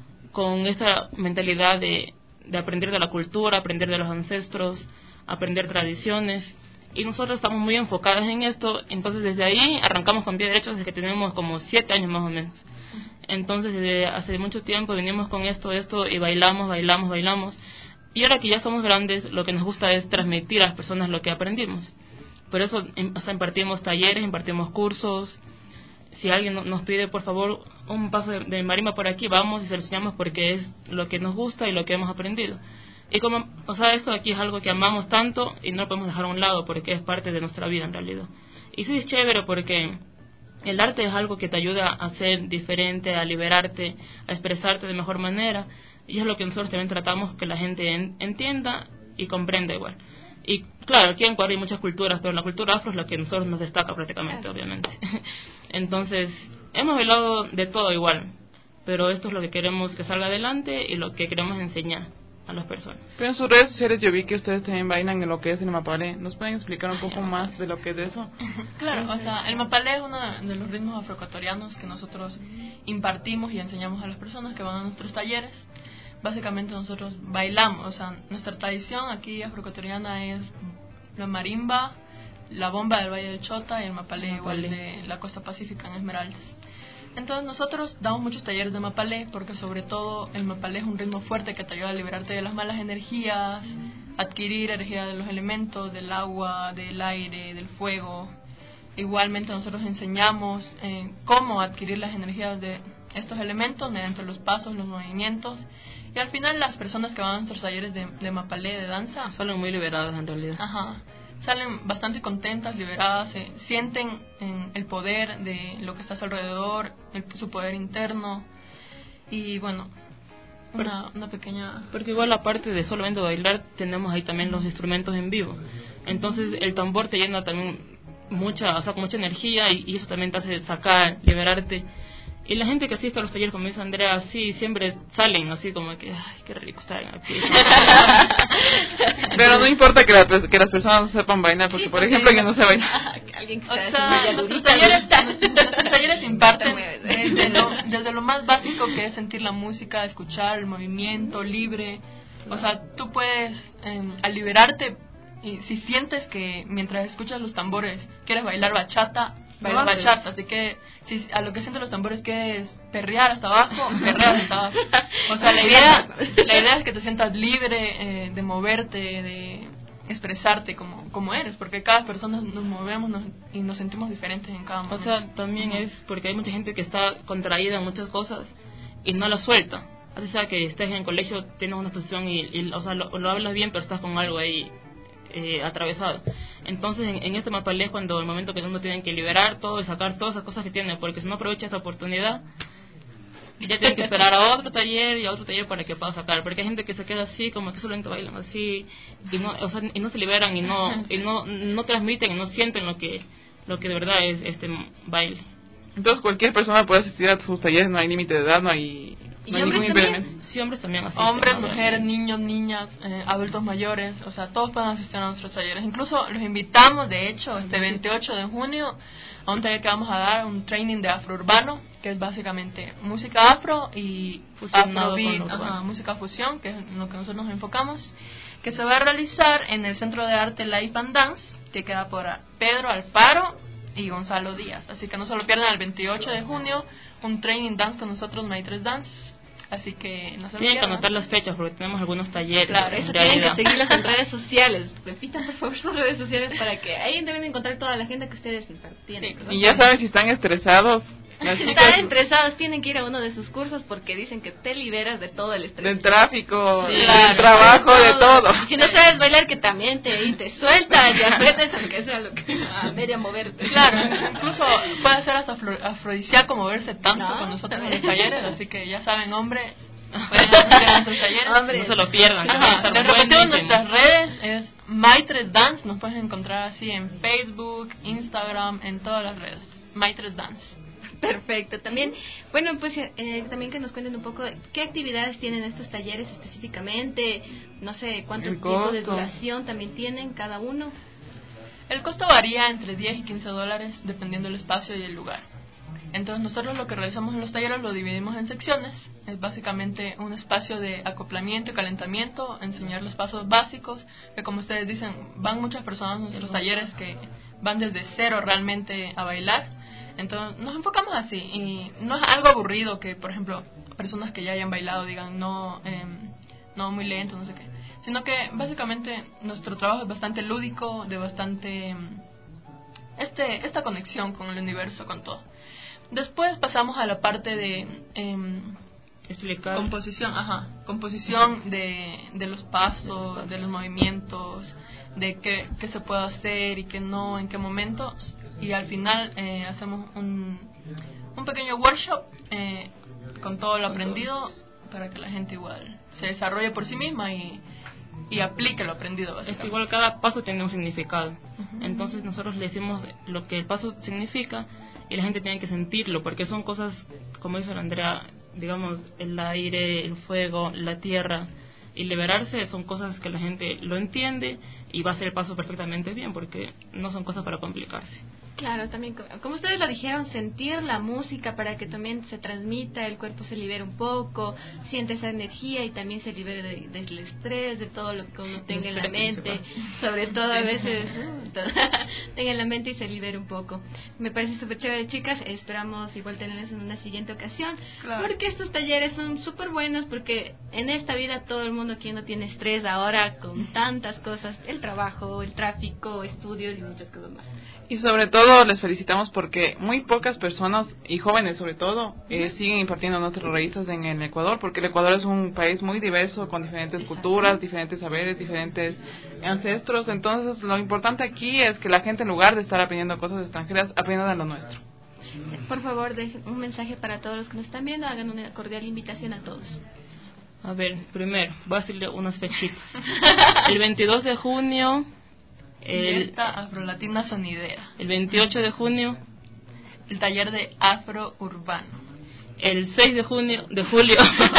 con esta mentalidad de, de aprender de la cultura, aprender de los ancestros, aprender tradiciones. Y nosotros estamos muy enfocados en esto, entonces desde ahí arrancamos con pie derecho desde que tenemos como siete años más o menos. Entonces desde hace mucho tiempo venimos con esto, esto, y bailamos, bailamos, bailamos. Y ahora que ya somos grandes, lo que nos gusta es transmitir a las personas lo que aprendimos. Por eso, o sea, impartimos talleres, impartimos cursos. Si alguien nos pide, por favor, un paso de, de marimba por aquí, vamos y se lo enseñamos porque es lo que nos gusta y lo que hemos aprendido. Y como, o sea, esto aquí es algo que amamos tanto y no lo podemos dejar a un lado porque es parte de nuestra vida en realidad. Y sí es chévere porque el arte es algo que te ayuda a ser diferente, a liberarte, a expresarte de mejor manera. Y es lo que nosotros también tratamos que la gente en, entienda y comprenda igual. Y claro, aquí en Ecuador hay muchas culturas, pero la cultura afro es la que a nosotros nos destaca prácticamente, claro. Obviamente. Entonces, hemos bailado de todo igual, pero esto es lo que queremos que salga adelante y lo que queremos enseñar a las personas. Pero en sus redes sociales yo vi que ustedes también bailan en lo que es el mapalé. ¿Nos pueden explicar un poco más de lo que es de eso? Claro, o sea, el mapalé es uno de los ritmos afroecuatorianos que nosotros impartimos y enseñamos a las personas que van a nuestros talleres. Básicamente nosotros bailamos, o sea, nuestra tradición aquí afroecuatoriana es la marimba, la bomba del Valle del Chota y el mapalé igual de la costa pacífica en Esmeraldas. Entonces nosotros damos muchos talleres de mapalé porque sobre todo el mapalé es un ritmo fuerte que te ayuda a liberarte de las malas energías, adquirir energía de los elementos, del agua, del aire, del fuego. Igualmente nosotros enseñamos eh, cómo adquirir las energías de estos elementos mediante los pasos, los movimientos. Y al final las personas que van a nuestros talleres de, de mapalé, de danza, salen muy liberadas en realidad. Ajá, salen bastante contentas, liberadas, eh, sienten en el poder de lo que está a su alrededor, el, su poder interno. Y bueno, una, una pequeña... Porque igual aparte de solamente bailar, tenemos ahí también los instrumentos en vivo. Entonces el tambor te llena también mucha, o sea, con mucha energía y, y eso también te hace sacar, liberarte. Y la gente que asiste a los talleres, como dice Andrea, sí, siempre salen así como que, ay, qué rico estar aquí. Pero no importa que, la, que las personas no sepan bailar, porque, sí, por ejemplo, yo no sé bailar. Alguien que o sea, nuestros talleres, nuestros talleres imparten desde lo, desde lo más básico que es sentir la música, escuchar el movimiento libre. O sea, tú puedes, eh, al liberarte, y si sientes que mientras escuchas los tambores quieres bailar bachata, bailar bachata, así que si a lo que sienten los tambores que es perrear hasta abajo, perrear hasta abajo. O sea, la idea, la idea es que te sientas libre eh, de moverte, de expresarte como, como eres, porque cada persona nos movemos nos, y nos sentimos diferentes en cada momento. O sea, también uh-huh. es porque hay mucha gente que está contraída en muchas cosas y no la suelta. Así sea que estés en el colegio, tienes una exposición y, y o sea, lo, lo hablas bien, pero estás con algo ahí Eh, atravesado. Entonces en, en este mapalé es cuando el momento que uno tiene que liberar todo y sacar todas esas cosas que tiene, porque si no aprovecha esa oportunidad ya tiene que esperar a otro taller y a otro taller para que pueda sacar, porque hay gente que se queda así como que solamente bailan así y no, o sea, y no se liberan y no y no no transmiten y no sienten lo que lo que de verdad es este baile. Entonces cualquier persona puede asistir a sus talleres, no hay límite de edad, no hay No hay ningún impedimento. Sí, hombres también asisten. Hombres, mujeres, niños, niñas, eh, adultos mayores, o sea, todos pueden asistir a nuestros talleres. Incluso los invitamos, de hecho, este veintiocho de junio a un taller que vamos a dar, un training de afro-urbano, que es básicamente música afro y afrobeat, ajá, música fusión, que es en lo que nosotros nos enfocamos, que se va a realizar en el Centro de Arte Life and Dance, que queda por Pedro Alfaro y Gonzalo Díaz. Así que no se lo pierdan el veintiocho de junio, un training dance con nosotros, Maitres Dance. Así que no se tienen que anotar las fechas porque tenemos algunos talleres. Claro, eso tienen que seguirlas en redes sociales. Repitan por favor sus redes sociales para que ahí deben encontrar toda la gente que ustedes tienen. Sí. Y ya saben si están estresados. Las chicas... Están estresados, tienen que ir a uno de sus cursos porque dicen que te liberas de todo el estrés. Del tráfico, sí, del claro, trabajo, de todo. de todo. Si no sabes bailar, que también te, y te sueltas y aprendes aunque sea lo que a media moverte. Claro, incluso puede ser hasta afrodisíaco moverse tanto no, con nosotros en los talleres, así que ya saben, hombres, pueden asistir a nuestros talleres. Hombre, no se lo pierdan. Ajá, les repetimos nuestras redes, es Maitres Dance, nos pueden encontrar así en Facebook, Instagram, en todas las redes. Maitres Dance. Perfecto, también, bueno, pues eh, también que nos cuenten un poco qué actividades tienen estos talleres específicamente, no sé, cuánto El tiempo de costo. duración también tienen cada uno. El costo varía entre diez y quince dólares dependiendo del espacio y el lugar. Entonces nosotros lo que realizamos en los talleres lo dividimos en secciones. Es básicamente un espacio de acoplamiento y calentamiento, enseñar los pasos básicos, que como ustedes dicen, van muchas personas a nuestros talleres que van desde cero realmente a bailar. Entonces nos enfocamos así, y no es algo aburrido que, por ejemplo, personas que ya hayan bailado digan no, eh, no muy lento, no sé qué, sino que básicamente nuestro trabajo es bastante lúdico, de bastante este esta conexión con el universo, con todo. Después pasamos a la parte de eh, explicar composición, ajá, composición de, de los pasos, de los movimientos, de qué, qué se puede hacer y qué no, en qué momentos, y al final eh, hacemos un, un pequeño workshop eh, con todo lo aprendido para que la gente igual se desarrolle por sí misma y, y aplique lo aprendido. Es que igual cada paso tiene un significado. Uh-huh. Entonces nosotros le decimos lo que el paso significa y la gente tiene que sentirlo, porque son cosas, como dice la Andrea, digamos, el aire, el fuego, la tierra, y liberarse son cosas que la gente lo entiende y va a hacer el paso perfectamente bien, porque no son cosas para complicarse. Claro, también, como ustedes lo dijeron, sentir la música para que también se transmita, el cuerpo se libere un poco, siente esa energía y también se libere de, del estrés, de todo lo que uno tenga en la mente, sobre todo a veces uh, tenga en la mente y se libere un poco. Me parece súper chévere, chicas, esperamos igual tenerles en una siguiente ocasión, claro, porque estos talleres son súper buenos, porque en esta vida todo el mundo aquí no tiene estrés ahora con tantas cosas, el trabajo, el tráfico, estudios y muchas cosas más. Y sobre todo les felicitamos porque muy pocas personas, y jóvenes sobre todo, eh, siguen impartiendo nuestras raíces en el Ecuador, porque el Ecuador es un país muy diverso, con diferentes Exacto. culturas, diferentes saberes, diferentes ancestros. Entonces lo importante aquí es que la gente, en lugar de estar aprendiendo cosas extranjeras, aprenda de lo nuestro. Por favor, dejen un mensaje para todos los que nos están viendo, hagan una cordial invitación a todos. A ver, primero, voy a decirle unas fechitas. El veintidós de junio... El, Fiesta Afrolatina Sonidera. El veintiocho de junio, el taller de Afro Urbano. El seis de junio, de julio,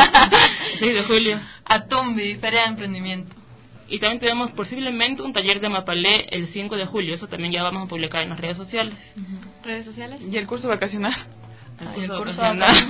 seis de julio, Atumbi, Feria de Emprendimiento. Y también tenemos posiblemente un taller de Mapalé el cinco de julio. Eso también ya vamos a publicar en las redes sociales. Uh-huh. ¿Redes sociales? ¿Y el curso vacacional? El Ay, curso, el curso vacacional.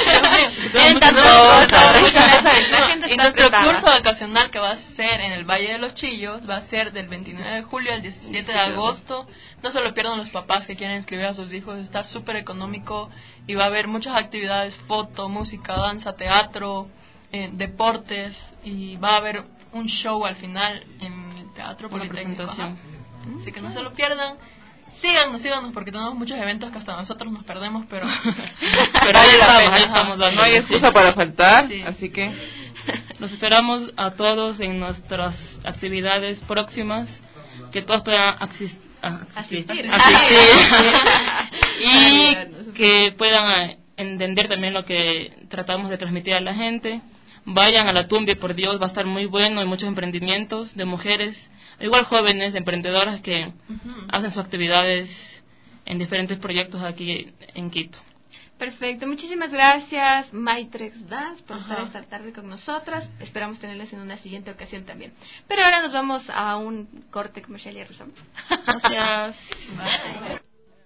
Y nuestro curso vacacional, que va a ser en el Valle de los Chillos, va a ser del veintinueve de julio al diecisiete de agosto. No se lo pierdan los papás que quieren inscribir a sus hijos, está súper económico y va a haber muchas actividades: foto, música, danza, teatro, eh, deportes, y va a haber un show al final en el Teatro Politécnico. Así que no se lo pierdan. Síganos, síganos, porque tenemos muchos eventos que hasta nosotros nos perdemos, pero, pero ahí estamos, ahí estamos dando. No hay excusa para faltar, sí. Así que los esperamos a todos en nuestras actividades próximas, que todos puedan asistir, asistir, asistir y que puedan entender también lo que tratamos de transmitir a la gente. Vayan a la Tumbi, por Dios, va a estar muy bueno. Hay muchos emprendimientos de mujeres, igual jóvenes, emprendedoras que uh-huh. hacen sus actividades en diferentes proyectos aquí en Quito. Perfecto, muchísimas gracias Maitres Dance por Ajá. estar esta tarde con nosotras. Esperamos tenerles en una siguiente ocasión también. Pero ahora nos vamos a un corte comercial y regresamos. Gracias. Bye.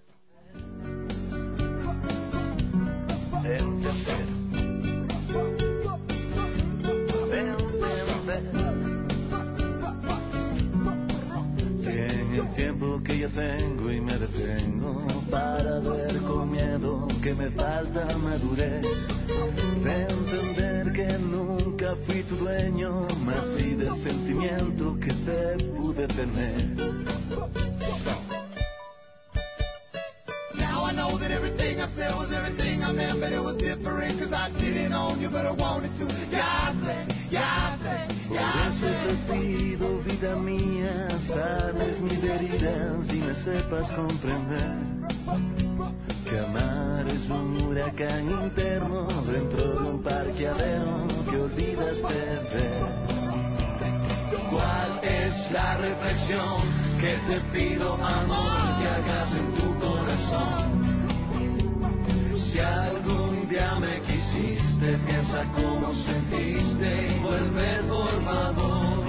El tiempo que yo tengo y me detengo para ver con miedo que me falta madurez, de entender que nunca fui tu dueño, más sí del sentimiento que te pude tener. Now I know that everything I said was everything I meant, but it was different cause I didn't own you, but I wanted to. Ya sé, ya sé, ya sé. Por eso te pido, vida mía, sabes mis heridas y me sepas comprender que amar es un huracán interno dentro de un parqueadero olvidas de ver. ¿Cuál es la reflexión que te pido, amor, que hagas en tu corazón? Si algún día me quisiste, piensa cómo sentiste y vuelve por favor.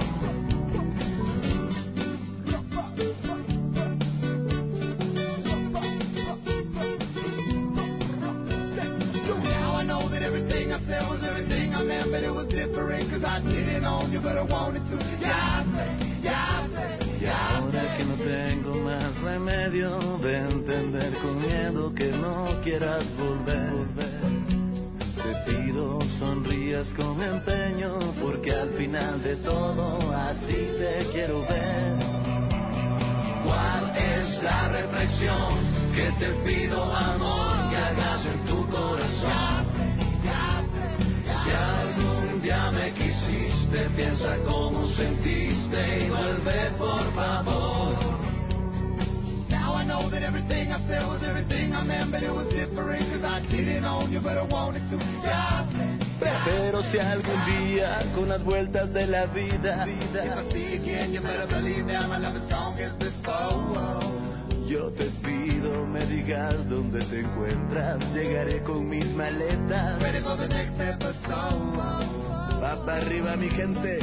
Now I know that everything I said was everything I meant, but it was different cause I didn't own you, but I wanted to. Ya sé, ya sé, ya sé. Ahora que no tengo más remedio de entender con miedo que no quieras volver, te pido sonrías con empeño, porque al final de todo así te quiero ver. ¿Cuál es la reflexión que te pido, amor, que hagas en tu corazón? Si algún día me quisiste, piensa cómo sentiste y vuelve por favor. Now I know that everything I said was everything I meant, but it was different cause I didn't own you, but I wanted to. Yeah. Pero si algún día con las vueltas de la vida, yo te pido me digas dónde te encuentras, llegaré con mis maletas. Va para arriba mi gente.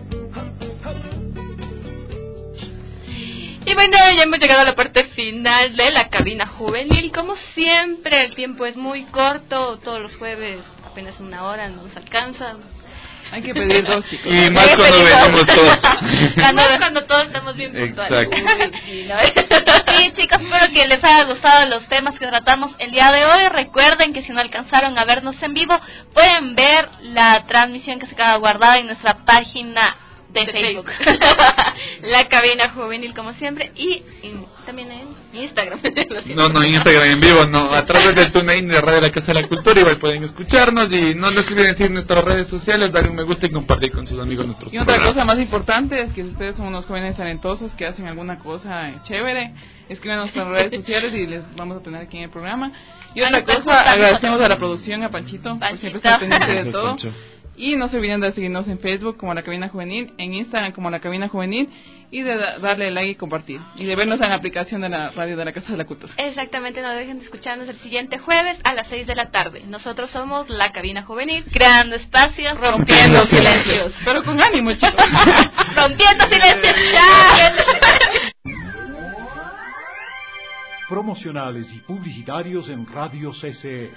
Y bueno, ya hemos llegado a la parte final de la cabina juvenil. Como siempre, el tiempo es muy corto. Todos los jueves apenas una hora no nos alcanza. Hay que pedir dos, chicos. Y más cuando venimos todos. Cuando, cuando todos estamos bien puntuales. Exacto. Sí, sí, chicos, espero que les haya gustado los temas que tratamos el día de hoy. Recuerden que si no alcanzaron a vernos en vivo, pueden ver la transmisión que se queda guardada en nuestra página de, de Facebook. Facebook. La cabina juvenil, como siempre, y, y también en Instagram. No, no, en Instagram en vivo, no. A través del TuneIn de Radio La Casa de la Cultura, igual pueden escucharnos. Y no les olviden seguir nuestras redes sociales, darle un me gusta y compartir con sus amigos nuestros Y otra programas. cosa más importante es que si ustedes son unos jóvenes talentosos que hacen alguna cosa chévere, escriban a nuestras redes sociales y les vamos a tener aquí en el programa. Y otra cosa, agradecemos a la producción, a Panchito, por siempre estar pendiente de todo. Y no se olviden de seguirnos en Facebook como La Cabina Juvenil, en Instagram como La Cabina Juvenil, y de da- darle like y compartir. Y de vernos en la aplicación de la radio de la Casa de la Cultura. Exactamente, no dejen de escucharnos el siguiente jueves a las seis de la tarde. Nosotros somos La Cabina Juvenil, creando espacios, rompiendo silencios. Pero con ánimo, chicos. Rompiendo silencios, chao. Promocionales y publicitarios en Radio C C E.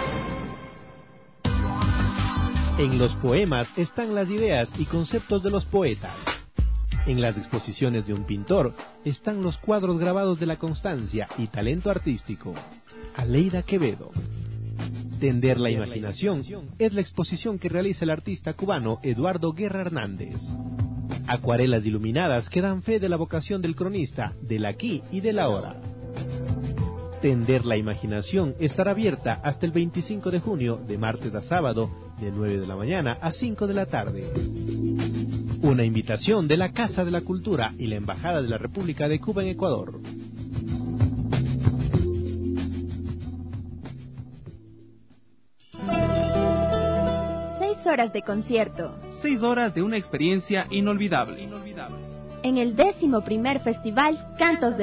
En los poemas están las ideas y conceptos de los poetas. En las exposiciones de un pintor están los cuadros grabados de la constancia y talento artístico. Aleida Quevedo. Tender la imaginación es la exposición que realiza el artista cubano Eduardo Guerra Hernández. Acuarelas iluminadas que dan fe de la vocación del cronista, del aquí y del ahora. Tender la imaginación estará abierta hasta el veinticinco de junio, de martes a sábado, de nueve de la mañana a cinco de la tarde. Una invitación de la Casa de la Cultura y la Embajada de la República de Cuba en Ecuador. Seis horas de concierto. Seis horas de una experiencia inolvidable. En el décimo primer Festival Cantos de